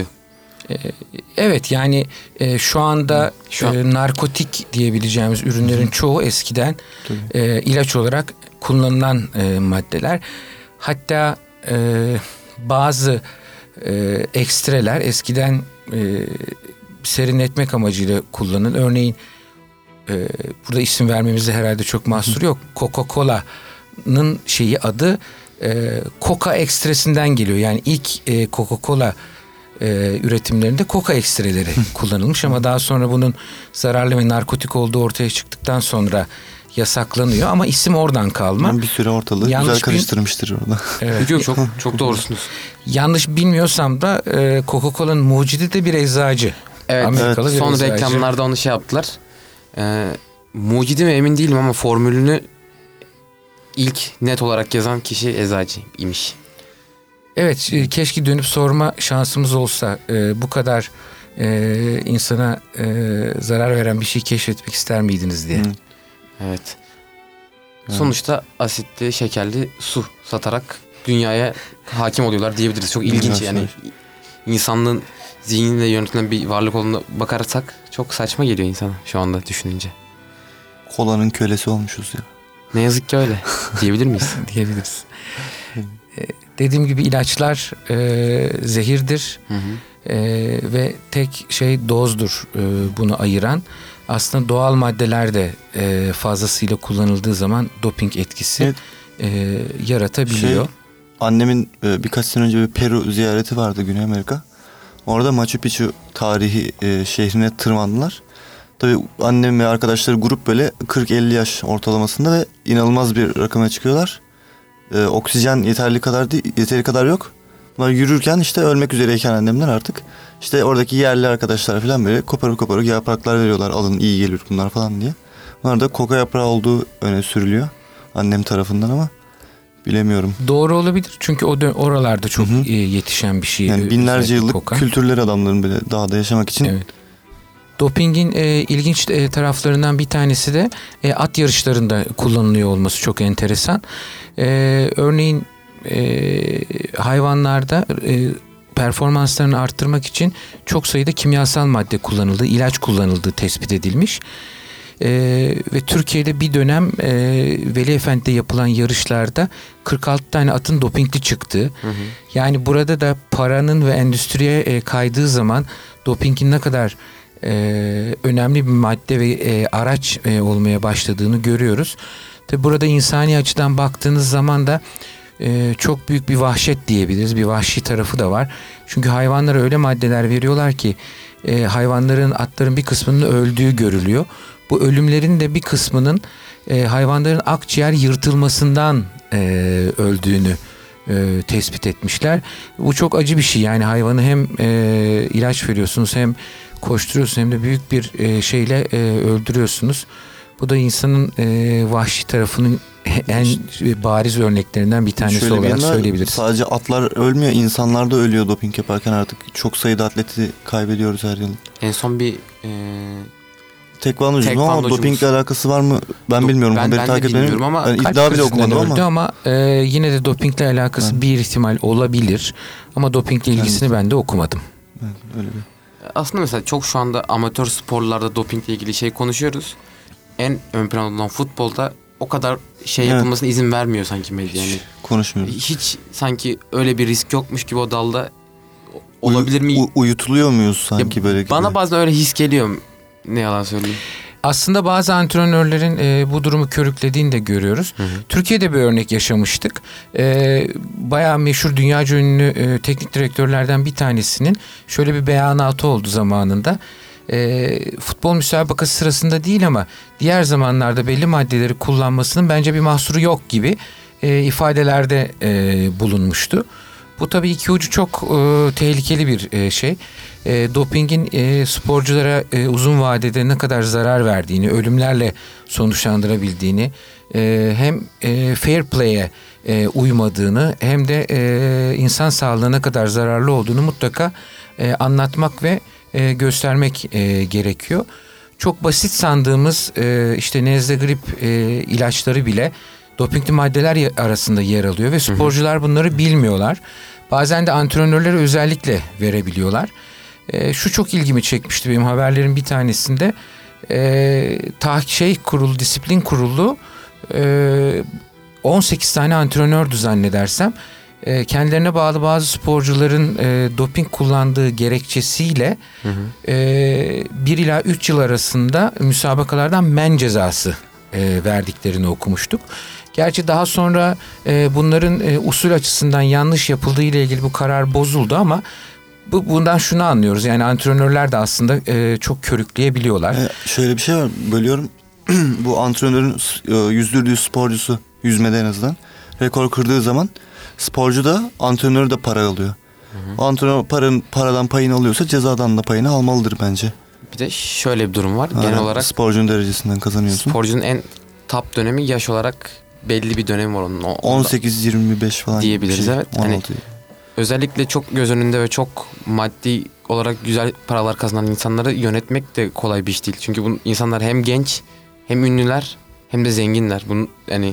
Evet yani e, şu anda şu an... e, narkotik diyebileceğimiz ürünlerin çoğu eskiden e, ilaç olarak kullanılan e, maddeler. Hatta e, bazı e, ekstreler eskiden e, serinletmek amacıyla kullanılır. Örneğin e, burada isim vermemizde herhalde çok mahsur yok. Coca-Cola'nın şeyi adı e, Coca ekstresinden geliyor. Yani ilk e, Coca-Cola e, üretimlerinde koka ekstreleri kullanılmış ama daha sonra bunun zararlı ve narkotik olduğu ortaya çıktıktan sonra yasaklanıyor ama isim oradan kalma. Yani bir süre ortalığı Yanlış güzel karıştırmıştır orada. Evet. Yok çok çok doğrusunuz. Yanlış bilmiyorsam da e, Coca-Cola'nın mucidi de bir eczacı. Evet, Amerikalı bir son eczacı. reklamlarda onu şey yaptılar. Ee, mucidi mi emin değilim ama formülünü ilk net olarak yazan kişi eczacı imiş. Evet, e, keşke dönüp sorma şansımız olsa. E, bu kadar e, insana e, zarar veren bir şey keşfetmek ister miydiniz diye. Hı. Evet. Sonuçta asitli, şekerli su satarak dünyaya hakim oluyorlar diyebiliriz. Çok ilginç yani. İnsanlığın zihniyle yönetilen bir varlık olduğuna bakarsak çok saçma geliyor insana şu anda düşününce. Kolanın kölesi olmuşuz ya. Ne yazık ki öyle diyebilir miyiz? Diyebiliriz. E, dediğim gibi ilaçlar e, zehirdir. Hı hı. E, ve tek şey dozdur e, bunu ayıran. Aslında doğal maddeler de e, fazlasıyla kullanıldığı zaman doping etkisi Evet. e, yaratabiliyor. Şey, annemin e, birkaç sene önce bir Peru ziyareti vardı, Güney Amerika. Orada Machu Picchu tarihi e, şehrine tırmandılar. Tabii annem ve arkadaşları grup böyle kırk elli yaş ortalamasında ve inanılmaz bir rakama çıkıyorlar. E, oksijen yeterli kadar değil, yeteri kadar yok. Bunlar yürürken işte ölmek üzereyken annemler artık işte oradaki yerli arkadaşlar falan böyle koparıp koparıp yapraklar veriyorlar. Alın, iyi gelir bunlar falan diye. Bunlar da koka yaprağı olduğu öne sürülüyor annem tarafından ama bilemiyorum. Doğru olabilir çünkü o dön- oralarda çok Hı hı. e, yetişen bir şey. Yani binlerce özellikle yıllık koka. kültürler adamların böyle dağda yaşamak için. Evet. Dopingin e, ilginç e, taraflarından bir tanesi de e, at yarışlarında kullanılıyor olması çok enteresan. E, örneğin e, hayvanlarda e, performanslarını arttırmak için çok sayıda kimyasal madde kullanıldığı, ilaç kullanıldığı tespit edilmiş. E, ve Türkiye'de bir dönem e, Veli Efendi'de yapılan yarışlarda kırk altı tane atın dopingli çıktığı. Hı hı. Yani burada da paranın ve endüstriye e, kaydığı zaman dopingin ne kadar e, önemli bir madde ve e, araç e, olmaya başladığını görüyoruz. Tabi burada insani açıdan baktığınız zaman da e, çok büyük bir vahşet diyebiliriz. Bir vahşi tarafı da var. Çünkü hayvanlara öyle maddeler veriyorlar ki e, hayvanların, atların bir kısmının öldüğü görülüyor. Bu ölümlerin de bir kısmının e, hayvanların akciğer yırtılmasından e, öldüğünü e, tespit etmişler. Bu çok acı bir şey. Yani hayvanı hem e, ilaç veriyorsunuz hem koşturuyorsunuz hem de büyük bir e, şeyle e, öldürüyorsunuz. Bu da insanın e, vahşi tarafının en bariz örneklerinden bir tanesi Şöyle bir olarak yana, söyleyebiliriz. sadece atlar ölmüyor, insanlar da ölüyor doping yaparken artık. Çok sayıda atleti kaybediyoruz her yıl. En son bir e, Tekvandocuyum ama Tekvandocumuz. dopingle alakası var mı? Ben Do- bilmiyorum. ben- Haberi ben de takip bilmiyorum etmedim ama Ben Kalp iddia bile krizinden okumadım öldü ama. ama e, yine de dopingle alakası Evet. bir ihtimal olabilir. Ama dopingle ilgisini ben de okumadım. Evet, öyle bir. aslında mesela çok şu anda amatör sporlarda dopingle ilgili şey konuşuyoruz. En ön planda olan futbolda o kadar şey Evet. yapılmasına izin vermiyor sanki medya. Yani Konuşmuyoruz. hiç sanki öyle bir risk yokmuş gibi o dalda olabilir mi? U- uyutuluyor muyuz sanki Ya böyle gibi? Bana bazen öyle his geliyor. Ne yalan söyleyeyim. Aslında bazı antrenörlerin e, bu durumu körüklediğini de görüyoruz. Hı hı. Türkiye'de bir örnek yaşamıştık. E, bayağı meşhur dünyaca ünlü e, teknik direktörlerden bir tanesinin şöyle bir beyanatı oldu zamanında. E, futbol müsabakası sırasında değil ama diğer zamanlarda belli maddeleri kullanmasının bence bir mahsuru yok gibi e, ifadelerde e, bulunmuştu. Bu tabii iki ucu çok e, tehlikeli bir e, şey. E, dopingin e, sporculara e, uzun vadede ne kadar zarar verdiğini, ölümlerle sonuçlandırabildiğini, e, hem e, fair play'e e, uymadığını hem de e, insan sağlığına ne kadar zararlı olduğunu mutlaka e, anlatmak ve e, göstermek e, gerekiyor. Çok basit sandığımız e, işte nezle, grip e, ilaçları bile dopingli maddeler arasında yer alıyor ve sporcular bunları bilmiyorlar. Bazen de antrenörlere özellikle verebiliyorlar. E, şu çok ilgimi çekmişti benim haberlerin bir tanesinde. E, ta şey kurulu, disiplin kurulu e, on sekiz tane antrenördü zannedersem. E, kendilerine bağlı bazı sporcuların e, doping kullandığı gerekçesiyle Hı hı. e, bir ila üç yıl arasında müsabakalardan men cezası e, verdiklerini okumuştuk. Gerçi daha sonra e, bunların e, usul açısından yanlış yapıldığı ile ilgili bu karar bozuldu ama bu bundan şunu anlıyoruz. Yani antrenörler de aslında e, çok körükleyebiliyorlar. E, şöyle bir şey var, bölüyorum. Bu antrenörün e, yüzdürdüğü sporcusu, yüzmede en azından rekor kırdığı zaman sporcu da antrenörü de para alıyor. Hı hı. O antrenör paranın, paradan payını alıyorsa cezadan da payını almalıdır bence. Bir de şöyle bir durum var. Genel Aynen, olarak sporcunun derecesinden kazanıyorsun. Sporcunun en top dönemi yaş olarak belli bir dönemi var onun. on sekiz yirmi beş falan diyebiliriz, şey, evet. Hani özellikle çok göz önünde ve çok maddi olarak güzel paralar kazanan insanları yönetmek de kolay bir iş değil. Çünkü bu insanlar hem genç, hem ünlüler, hem de zenginler. Bunu yani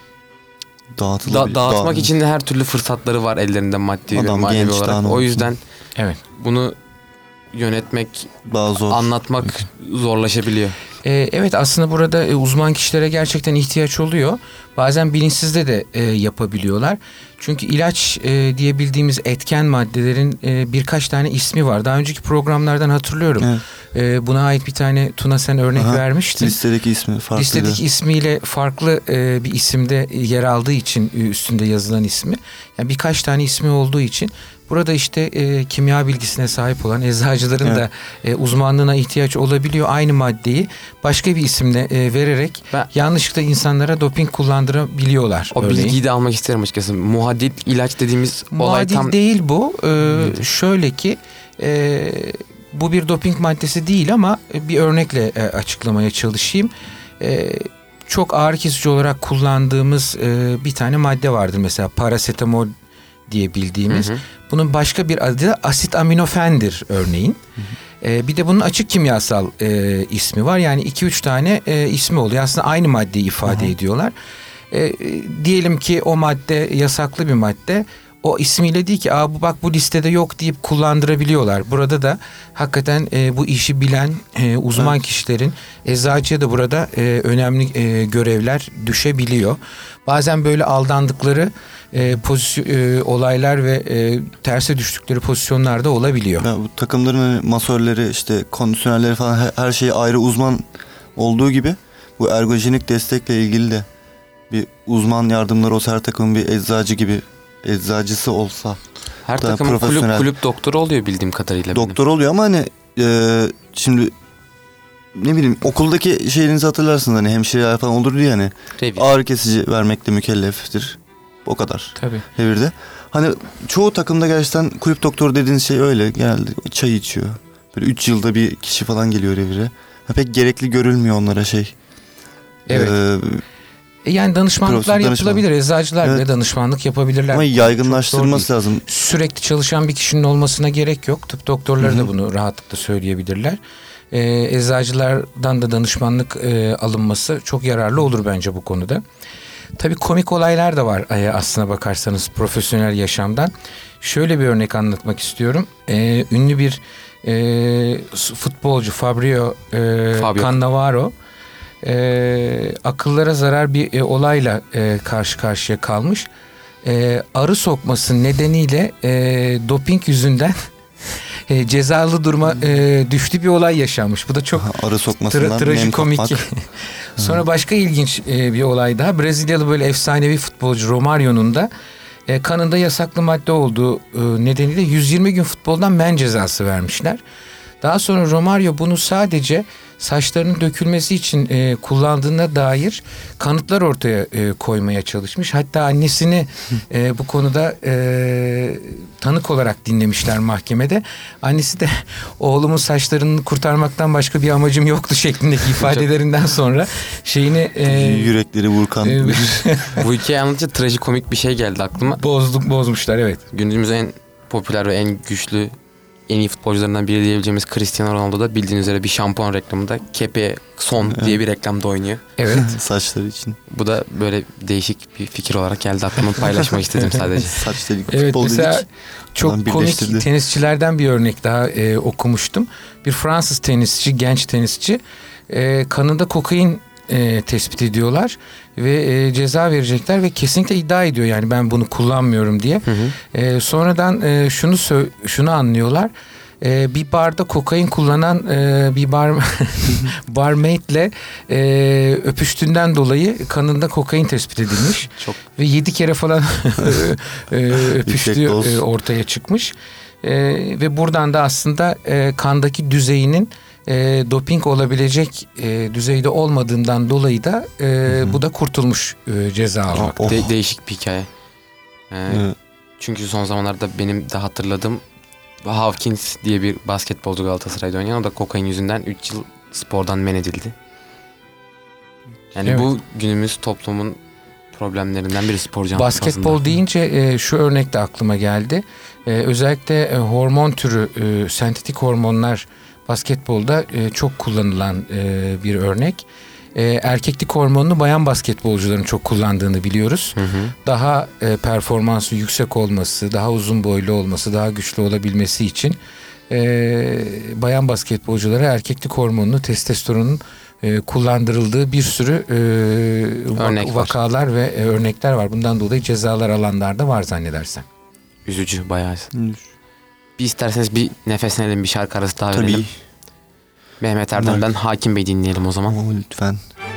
da, dağıtmak Dağ- için de her türlü fırsatları var ellerinde maddi Adam ve manevi genç, olarak. O yüzden evet, bunu yönetmek, zor. anlatmak zorlaşabiliyor. Ee, evet, aslında burada e, uzman kişilere gerçekten ihtiyaç oluyor. Bazen bilinçsizde de e, yapabiliyorlar. Çünkü ilaç e, diye bildiğimiz etken maddelerin e, birkaç tane ismi var. Daha önceki programlardan hatırlıyorum. Evet. E, buna ait bir tane Tuna sen örnek Aha, vermiştin. Listedeki ismi farklı. Listedeki ismiyle farklı e, bir isimde yer aldığı için, üstünde yazılan ismi. Yani birkaç tane ismi olduğu için burada işte e, kimya bilgisine sahip olan eczacıların evet. da e, uzmanlığına ihtiyaç olabiliyor. Aynı maddeyi başka bir isimle e, vererek ben, yanlışlıkla insanlara doping kullandırabiliyorlar. O örneğin. Bilgiyi de almak isterim açıkçası. Muadil ilaç dediğimiz Muadil olay tam... Muadil değil bu. Ee, şöyle ki e, bu bir doping maddesi değil ama bir örnekle e, açıklamaya çalışayım. E, çok ağrı kesici olarak kullandığımız e, bir tane madde vardır. Mesela parasetamol diye bildiğimiz. Hı hı. Bunun başka bir adı da asit aminofendir örneğin. Hı hı. E, bir de bunun açık kimyasal e, ismi var. Yani iki üç tane e, ismi oluyor. Aslında aynı maddeyi ifade hı hı. ediyorlar. E, diyelim ki o madde yasaklı bir madde. O ismiyle değil ki Aa, bu bak bu listede yok deyip kullandırabiliyorlar. Burada da hakikaten e, bu işi bilen e, uzman evet. kişilerin eczacıya da burada e, önemli e, görevler düşebiliyor. Bazen böyle aldandıkları e, pozisyon, e, olaylar ve e, terse düştükleri pozisyonlarda olabiliyor. Ya, bu takımların masörleri, işte kondisyonerleri falan her, her şeyi ayrı uzman olduğu gibi bu ergojenik destekle ilgili de bir uzman yardımları olsa, her takımın bir eczacı gibi eczacısı olsa. Her takımın kulüp, kulüp doktoru oluyor bildiğim kadarıyla. Doktor benim. oluyor ama hani e, şimdi ne bileyim okuldaki şeyinizi hatırlarsınız, hani hemşireler falan olurdu ya, hani Revir. Ağrı kesici vermekle mükelleftir. O kadar. Tabii. Revirde. Hani çoğu takımda gerçekten kulüp doktoru dediğiniz şey öyle. Genelde çay içiyor. Böyle üç yılda bir kişi falan geliyor revire. Ha, pek gerekli görülmüyor onlara şey. Evet. Ee, Yani danışmanlıklar yapılabilir. Danışman. Eczacılar evet. bile danışmanlık yapabilirler. Ama yaygınlaştırılması lazım. Sürekli çalışan bir kişinin olmasına gerek yok. Tıp doktorları Hı-hı. da bunu rahatlıkla söyleyebilirler. Ee, eczacılardan da danışmanlık e, alınması çok yararlı olur bence bu konuda. Tabii komik olaylar da var e, aslına bakarsanız profesyonel yaşamdan. Şöyle bir örnek anlatmak istiyorum. Ee, ünlü bir e, futbolcu Fabio, e, Fabio Cannavaro e, akıllara zarar bir e, olayla e, karşı karşıya kalmış. E, arı sokması nedeniyle e, doping yüzünden e, cezalı duruma e, düştüğü bir olay yaşanmış. Bu da çok Aha, arı sokmasından tra- trajikomik. Sonra başka ilginç e, bir olay daha. Brezilyalı böyle efsanevi futbolcu Romario'nun da e, kanında yasaklı madde olduğu e, nedeniyle yüz yirmi gün futboldan men cezası vermişler. Daha sonra Romario bunu sadece saçlarının dökülmesi için e, kullandığına dair kanıtlar ortaya e, koymaya çalışmış. Hatta annesini e, bu konuda e, tanık olarak dinlemişler mahkemede. Annesi de oğlumun saçlarını kurtarmaktan başka bir amacım yoktu şeklindeki ifadelerinden sonra şeyini... E, Yürekleri Vurkan. E, bu hikaye anlatınca trajikomik bir şey geldi aklıma. Bozduk, bozmuşlar evet. Günümüzün en popüler ve en güçlü, en iyi futbolcularından biri diyebileceğimiz Cristiano Ronaldo da bildiğiniz üzere bir şampuan reklamında Kepe Son evet. diye bir reklamda oynuyor. Evet. Saçları için. Bu da böyle değişik bir fikir olarak geldi aklıma, paylaşmak istedim sadece. Saç dedik, evet, futbol mesela dedik. Çok komik tenisçilerden bir örnek daha e, okumuştum. Bir Fransız tenisçi, genç tenisçi e, kanında kokain e, tespit ediyorlar ve e, ceza verecekler ve kesinlikle iddia ediyor yani ben bunu kullanmıyorum diye. Hı hı. E, sonradan e, şunu şunu anlıyorlar. e, bir barda kokain kullanan e, bir bar barmaid'le e, öpüştüğünden dolayı kanında kokain tespit edilmiş. Çok. Ve yedi kere falan e, öpüştüğü e, ortaya çıkmış. E, ve buradan da aslında e, kandaki düzeyinin e, doping olabilecek e, düzeyde olmadığından dolayı da e, bu da kurtulmuş e, ceza almak. Oh. De- değişik bir hikaye. Ee, Evet. Çünkü son zamanlarda benim de hatırladığım Hawkins diye bir basketbolcu Galatasaray'da oynayan, o da kokain yüzünden üç yıl spordan men edildi. Yani Evet. bu günümüz toplumun problemlerinden biri sporcu. Basketbol deyince e, şu örnek de aklıma geldi. E, özellikle e, hormon türü, e, sentetik hormonlar basketbolda e, çok kullanılan e, bir örnek. E, erkeklik hormonunu bayan basketbolcuların çok kullandığını biliyoruz. Hı hı. Daha e, performansı yüksek olması, daha uzun boylu olması, daha güçlü olabilmesi için e, bayan basketbolculara erkeklik hormonunu, testosteronun e, kullandırıldığı bir sürü e, Örnek vak- var. vakalar ve e, örnekler var. Bundan dolayı cezalar alanlarda var zannedersem. Üzücü bayağı. Bir isterseniz bir nefeslenelim, bir şarkı arası daha verelim. Tabii. Mehmet Erdem'den Hakim Bey dinleyelim o zaman. Ama lütfen.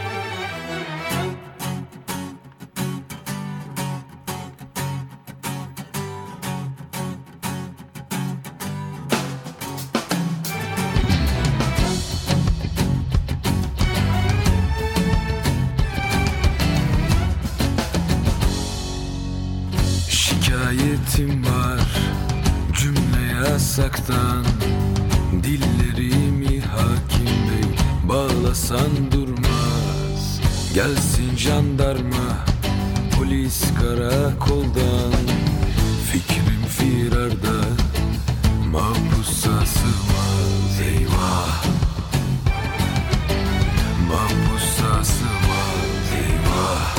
Şikayetim var cümle yasaktan, dillerimi hakim bey bağlasan durmaz. Gelsin jandarma, polis karakoldan, fikrim firarda mahpusa sığmaz. Eyvah, mahpusa sığmaz. Eyvah.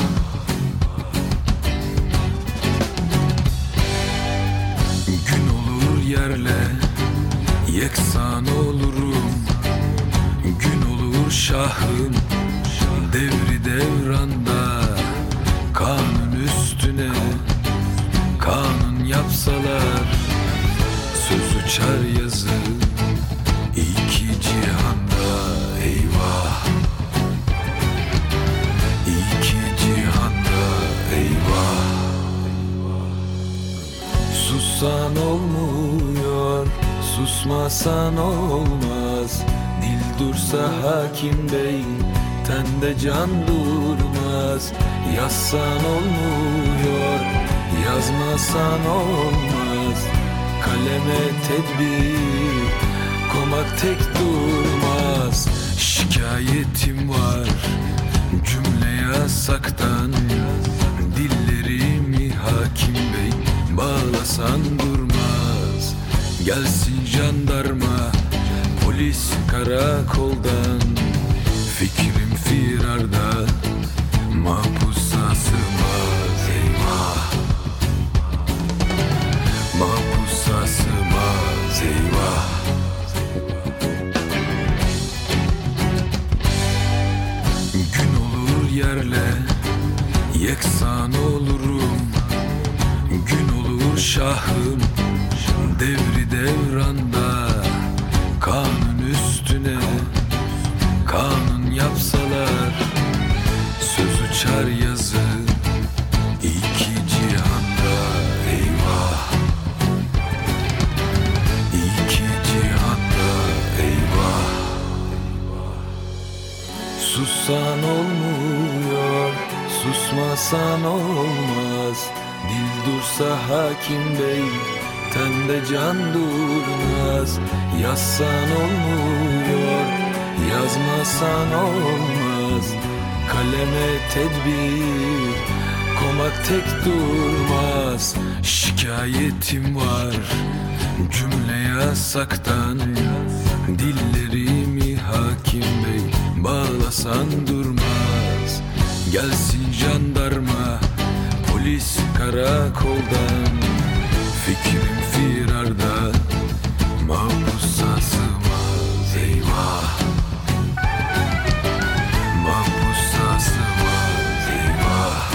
Gün olur yerle yeksan olurum, gün olur şahım devri devranda. Kanun üstüne kanun yapsalar, söz uçar yazı iki cihanda. Eyvah, iki cihanda. Eyvah. Sussan olmuyor, susmasan olmaz. Dil dursa hakim bey, tende can durmaz. Yazsan olmuyor, yazmasan olmaz. Kaleme tedbir, komak tek durmaz. Şikayetim var cümle yasaktan, dillerimi hakim bey bağlasan durmaz. Gelsin jandarma, polis karakoldan, fikrim firarda mahpusa sığmaz. Eyvah, mahpusa sığmaz. Eyvah. Gün olur yerle yeksan olurum, gün olur şahım devri devranda. Kanun üstüne kanun yapsalar, söz uçar yazı iki cihanda. Eyvah, iki cihanda. Eyvah. Sussan olmuyor, susmasan olmaz. Dil dursa hakim bey, tende can durmaz. Yazsan olmuyor, yazmasan olmaz. Kaleme tedbir, komak tek durmaz. Şikayetim var cümle yasaktan, dillerimi hakim bey bağlasan durmaz. Gelsin jandarma, polis karakoldan, fikrim firarda mahpusa sığmaz. Eyvah, mahpusa sığmaz. Eyvah.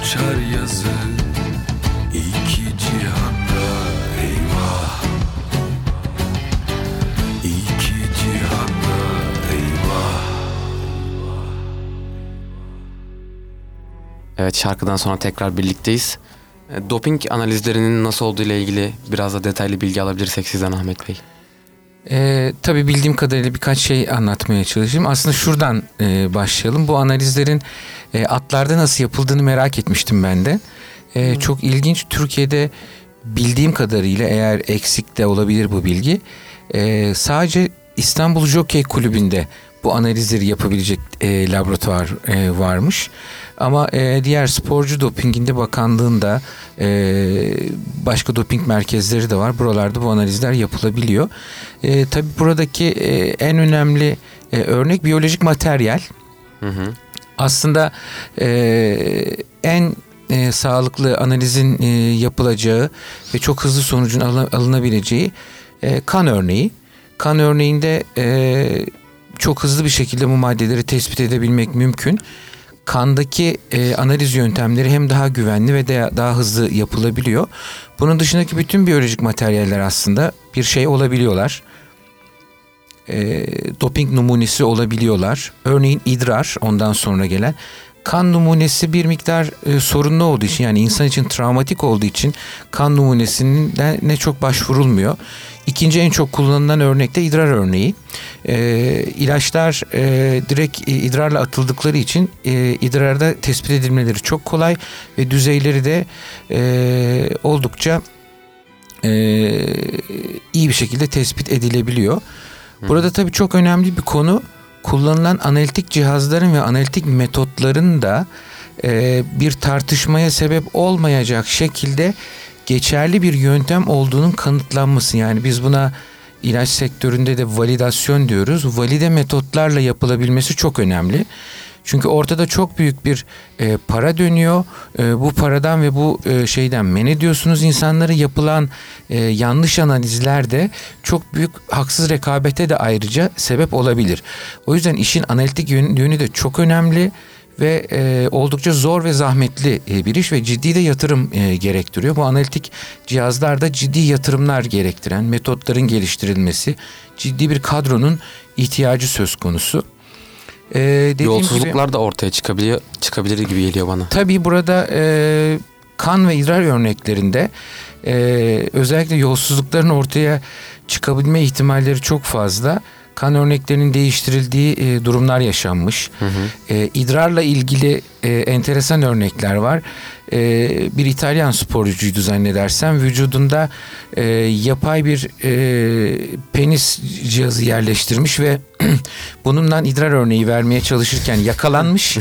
açar yazı iki cihanda eyvah. İki cihanda eyvah. Evet, şarkıdan sonra tekrar birlikteyiz. E, Doping analizlerinin nasıl olduğu ile ilgili biraz da detaylı bilgi alabilirsek sizden Ahmet Bey. Ee, tabii bildiğim kadarıyla birkaç şey anlatmaya çalışayım. Aslında şuradan e, başlayalım. Bu analizlerin e, atlarda nasıl yapıldığını merak etmiştim ben de. E, çok ilginç. Türkiye'de bildiğim kadarıyla, eğer eksik de olabilir bu bilgi, e, sadece İstanbul Jockey Kulübü'nde bu analizleri yapabilecek e, laboratuvar e, varmış. Ama e, diğer sporcu dopinginde bakanlığında e, başka doping merkezleri de var. Buralarda bu analizler yapılabiliyor. E, tabii buradaki e, en önemli e, örnek biyolojik materyal. Hı hı. Aslında e, en e, sağlıklı analizin e, yapılacağı ve çok hızlı sonucun alın, alınabileceği e, kan örneği. Kan örneğinde e, çok hızlı bir şekilde bu maddeleri tespit edebilmek mümkün. Kandaki e, analiz yöntemleri hem daha güvenli ve de daha hızlı yapılabiliyor. Bunun dışındaki bütün biyolojik materyaller aslında bir şey olabiliyorlar. E, doping numunesi olabiliyorlar. Örneğin idrar, ondan sonra gelen. Kan numunesi bir miktar e, sorunlu olduğu için, yani insan için travmatik olduğu için kan numunesine ne çok başvurulmuyor. İkinci en çok kullanılan örnek de idrar örneği. E, ilaçlar e, direkt e, idrarla atıldıkları için e, idrarda tespit edilmeleri çok kolay ve düzeyleri de e, oldukça e, iyi bir şekilde tespit edilebiliyor. Burada tabii çok önemli bir konu, kullanılan analitik cihazların ve analitik metotların da e, bir tartışmaya sebep olmayacak şekilde geçerli bir yöntem olduğunun kanıtlanması. Yani biz buna ilaç sektöründe de validasyon diyoruz. Valide metotlarla yapılabilmesi çok önemli. Çünkü ortada çok büyük bir e, para dönüyor. E, bu paradan ve bu e, şeyden men ediyorsunuz insanları. Yapılan e, yanlış analizler de çok büyük haksız rekabete de ayrıca sebep olabilir. O yüzden işin analitik yönü, yönü de çok önemli ve e, oldukça zor ve zahmetli e, bir iş ve ciddi de yatırım e, gerektiriyor. Bu analitik cihazlarda ciddi yatırımlar gerektiren, metotların geliştirilmesi, ciddi bir kadronun ihtiyacı söz konusu. Ee, Yolsuzluklar gibi, da ortaya çıkabiliyor, çıkabilir gibi geliyor bana. Tabii burada e, kan ve idrar örneklerinde e, özellikle yolsuzlukların ortaya çıkabilme ihtimalleri çok fazla. Kan örneklerinin değiştirildiği e, durumlar yaşanmış. Hı hı. E, idrarla ilgili e, enteresan örnekler var. E, bir İtalyan sporcuydu zannedersem. Vücudunda e, yapay bir e, penis cihazı yerleştirmiş ve bununla idrar örneği vermeye çalışırken yakalanmış.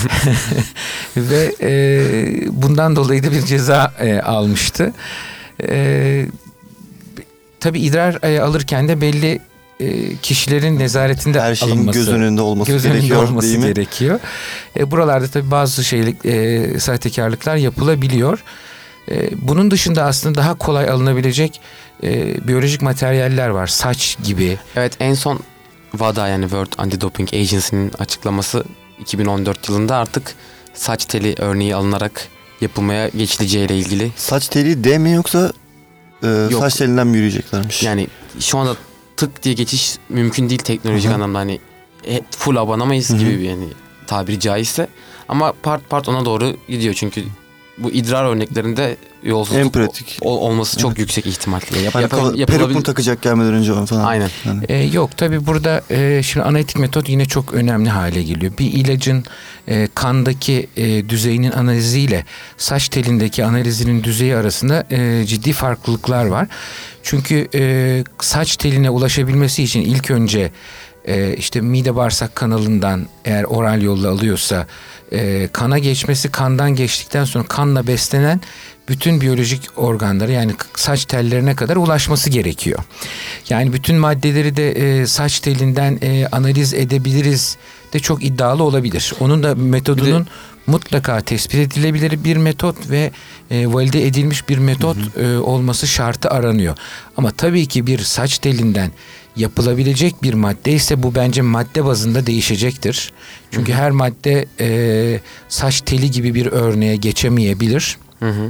Ve e, bundan dolayı da bir ceza e, almıştı. E, tabii idrar e, alırken de belli kişilerin nezaretinde her şeyin alınması, göz önünde olması göz gerekiyor, önünde olması değil mi? gerekiyor. E, buralarda tabii bazı şeylik, e, sahtekarlıklar yapılabiliyor. E, bunun dışında aslında daha kolay alınabilecek e, biyolojik materyaller var. Saç gibi. Evet, en son WADA yani World Anti-Doping Agency'nin açıklaması iki bin on dört yılında artık saç teli örneği alınarak yapılmaya geçileceğiyle ilgili. Saç teli D mi yoksa e, saç telinden mi yürüyeceklermiş? Yani şu anda tık diye geçiş mümkün değil teknolojik Hı-hı. anlamda, hani full abanamayız Hı-hı. gibi bir yani tabiri caizse, ama part part ona doğru gidiyor çünkü bu idrar örneklerinde yolsuzluk en pratik ol, olması çok evet. yüksek ihtimal. Yap, hani yap, yapılabil- peruk mu takacak gelmeden önce onu falan. Aynen. Yani. E, yok tabii burada e, şimdi analitik metot yine çok önemli hale geliyor. Bir ilacın e, kandaki e, düzeyinin analiziyle saç telindeki analizinin düzeyi arasında e, ciddi farklılıklar var. Çünkü e, saç teline ulaşabilmesi için ilk önce e, işte mide bağırsak kanalından eğer oral yolla alıyorsa e, kana geçmesi, kandan geçtikten sonra kanla beslenen bütün biyolojik organlara yani saç tellerine kadar ulaşması gerekiyor. Yani bütün maddeleri de e, saç telinden e, analiz edebiliriz de çok iddialı olabilir. Onun da metodunun de, mutlaka tespit edilebilir bir metot ve e, valide edilmiş bir metot hı hı. E, olması şartı aranıyor. Ama tabii ki bir saç telinden yapılabilecek bir madde ise bu bence madde bazında değişecektir. Çünkü hı hı. her madde e, saç teli gibi bir örneğe geçemeyebilir. Hı hı.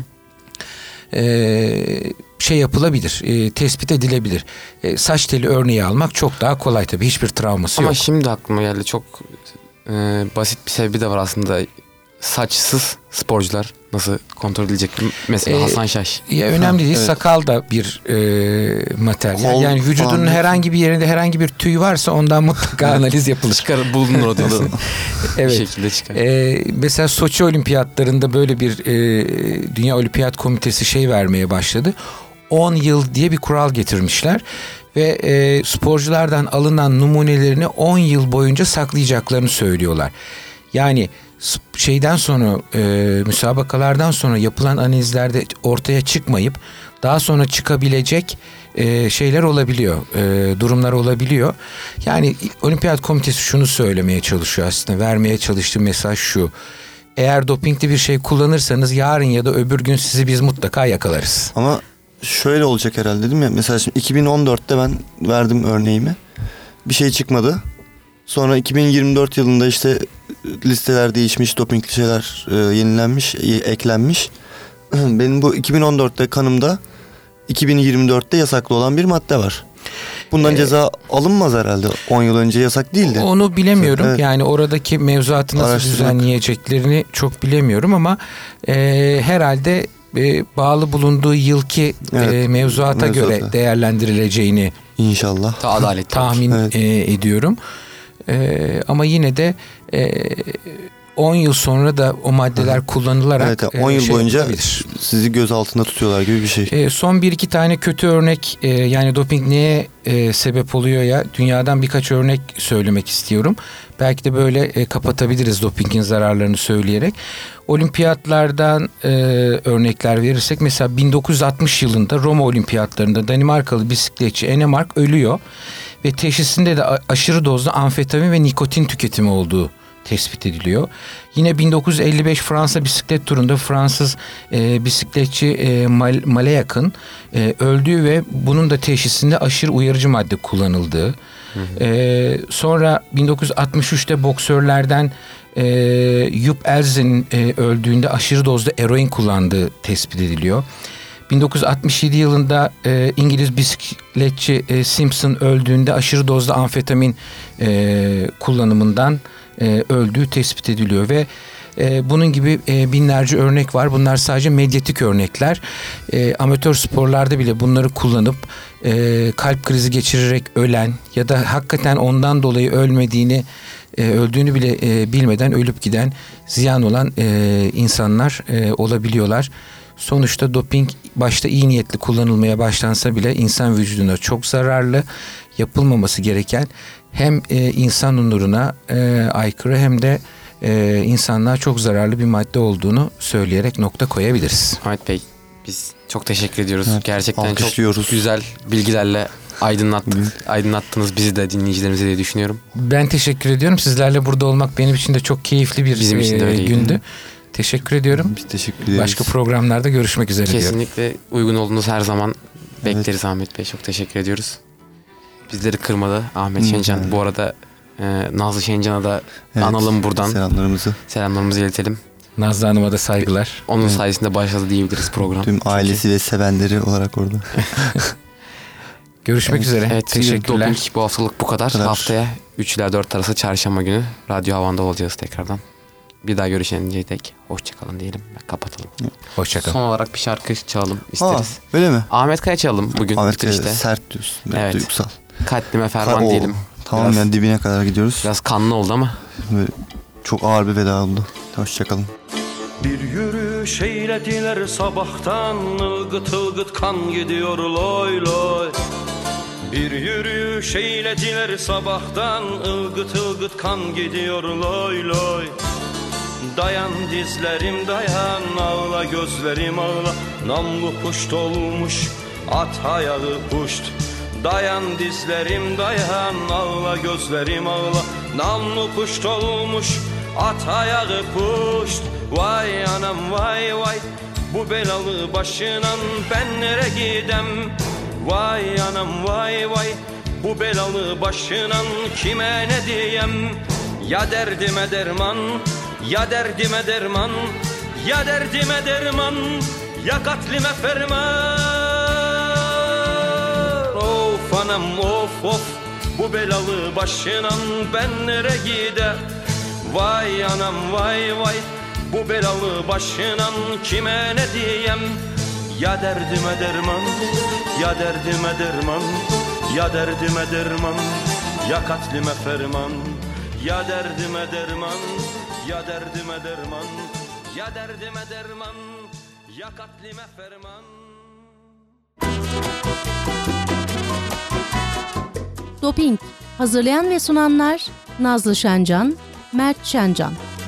E, şey yapılabilir, e, tespit edilebilir. E, saç teli örneği almak çok daha kolay tabii. Hiçbir travması Ama yok. Ama şimdi aklıma geldi, çok e, basit bir sebebi de var aslında. Saçsız sporcular nasıl kontrol edilecek? Mesela ee, Hasan Şaş. Ya önemli değil. Evet. Sakal da bir e, materyal. Kol yani vücudunun falan herhangi bir yerinde herhangi bir tüy varsa ondan mutlaka analiz yapılır. Çıkarıp bulunur o da. Evet. Bir şekilde çıkar. E, mesela Soçi Olimpiyatlarında böyle bir e, Dünya Olimpiyat Komitesi şey vermeye başladı. on yıl diye bir kural getirmişler. Ve e, sporculardan alınan numunelerini on yıl boyunca saklayacaklarını söylüyorlar. Yani şeyden sonra e, müsabakalardan sonra yapılan analizlerde ortaya çıkmayıp daha sonra çıkabilecek e, şeyler olabiliyor, e, durumlar olabiliyor. Yani Olimpiyat Komitesi şunu söylemeye çalışıyor aslında, vermeye çalıştığı mesaj şu: eğer dopingli bir şey kullanırsanız yarın ya da öbür gün sizi biz mutlaka yakalarız. Ama şöyle olacak herhalde değil mi? Mesela şimdi iki bin on dörtte ben verdim örneğimi, bir şey çıkmadı. Sonra iki bin yirmi dört yılında işte listeler değişmiş, dopingli şeyler e, yenilenmiş, e, eklenmiş. Benim bu iki bin on dörtte kanımda iki bin yirmi dörtte yasaklı olan bir madde var. Bundan ee, ceza alınmaz herhalde. on yıl önce yasak değildi. Onu bilemiyorum. Evet. Yani oradaki mevzuatı nasıl düzenleyeceklerini çok bilemiyorum ama e, herhalde e, bağlı bulunduğu yılki evet, e, mevzuata, mevzuata göre değerlendirileceğini İnşallah. Ta adaletli tahmin evet. e, ediyorum. Ee, ama yine de on e, yıl sonra da o maddeler Hı. kullanılarak evet, on yıl şey boyunca yapabilir. Sizi göz altında tutuyorlar gibi bir şey. E, son bir iki tane kötü örnek, e, yani doping neye e, sebep oluyor ya, dünyadan birkaç örnek söylemek istiyorum. Belki de böyle e, kapatabiliriz dopingin zararlarını söyleyerek. Olimpiyatlardan e, örnekler verirsek mesela bin dokuz yüz altmış yılında Roma Olimpiyatlarında Danimarkalı bisikletçi Enemark ölüyor ve teşhisinde de aşırı dozda amfetamin ve nikotin tüketimi olduğu tespit ediliyor. Yine bin dokuz yüz elli beş Fransa bisiklet turunda Fransız e, bisikletçi e, Mal, Malayak'ın e, öldüğü ve bunun da teşhisinde aşırı uyarıcı madde kullanıldığı. Hı hı. E, sonra bin dokuz yüz altmış üçte boksörlerden e, Jupp Elzen'in e, öldüğünde aşırı dozda eroin kullandığı tespit ediliyor. bin dokuz yüz altmış yedi yılında e, İngiliz bisikletçi e, Simpson öldüğünde aşırı dozda amfetamin e, kullanımından e, öldüğü tespit ediliyor ve e, bunun gibi e, binlerce örnek var. Bunlar sadece medyatik örnekler. E, amatör sporlarda bile bunları kullanıp e, kalp krizi geçirerek ölen ya da hakikaten ondan dolayı ölmediğini, e, öldüğünü bile e, bilmeden ölüp giden, ziyan olan e, insanlar e, olabiliyorlar. Sonuçta doping başta iyi niyetli kullanılmaya başlansa bile insan vücuduna çok zararlı, yapılmaması gereken, hem e, insan onuruna e, aykırı hem de e, insanlığa çok zararlı bir madde olduğunu söyleyerek nokta koyabiliriz. Ahmet Bey, biz çok teşekkür ediyoruz. Evet, gerçekten çok güzel bilgilerle aydınlattık, aydınlattınız bizi de, dinleyicilerimizi diye düşünüyorum. Ben teşekkür ediyorum. Sizlerle burada olmak benim için de çok keyifli bir Bizim için de e, gündü. Teşekkür ediyorum. Biz teşekkür ederiz. Başka programlarda görüşmek üzere diyorum. Kesinlikle uygun olduğunuz her zaman bekleriz evet. Ahmet Bey. Çok teşekkür ediyoruz. Bizleri kırmadı Ahmet hmm. Şencan. Bu arada e, Nazlı Şencan'a da evet. analım buradan. Selamlarımızı. Selamlarımızı iletelim. Nazlı Hanım'a da saygılar. Onun evet. sayesinde başladı diyebiliriz program. Tüm ailesi Çünkü... ve sevenleri olarak orada. Görüşmek evet. üzere. Evet, teşekkürler. Doping bu haftalık bu kadar. kadar. Haftaya üç ila dört arası çarşamba günü Radyo Havan'da olacağız tekrardan. Bir daha görüşenceye dek hoşçakalın diyelim ve kapatalım. Hoşçakalın. Son olarak bir şarkı çalalım isteriz. Aa, öyle mi? Ahmet Kaya çalalım bugün. Ahmet Kaya sert diyorsun. Evet. Duygusal. Kalbime ferman Ka- diyelim. Tamam biraz, yani dibine kadar gidiyoruz. Biraz kanlı oldu ama. Böyle çok ağır bir veda oldu. Hoşçakalın. Bir yürüyüş eylediler sabahtan, ılgıt ılgıt kan gidiyor loy loy. Bir yürüyüş eylediler sabahtan, ılgıt ılgıt kan gidiyor loy loy. Dayan dizlerim dayan, ağla gözlerim ağla, namlu puşt olmuş at ayağı puşt. Dayan dizlerim dayan, ağla gözlerim ağla, namlu puşt olmuş at ayağı puşt. Vay anam vay vay, bu belalı başınan ben nere gidem? Vay anam vay vay, Bu belalı başınan kime ne diyem? Ya derdime derman, ya derdime derman, ya derdime derman, ya katlime ferman. Of anam of of, bu belalı başınan ben nere gider? Vay anam vay vay, bu belalı başınan kime ne diyem? Ya derdime derman, ya derdime derman, ya derdime derman, ya katlime ferman. Ya derdime derman, ya derdime derman, ya derdime derman, ya katlime ferman. Doping. Hazırlayan ve sunanlar Nazlı Şencan, Mert Şencan.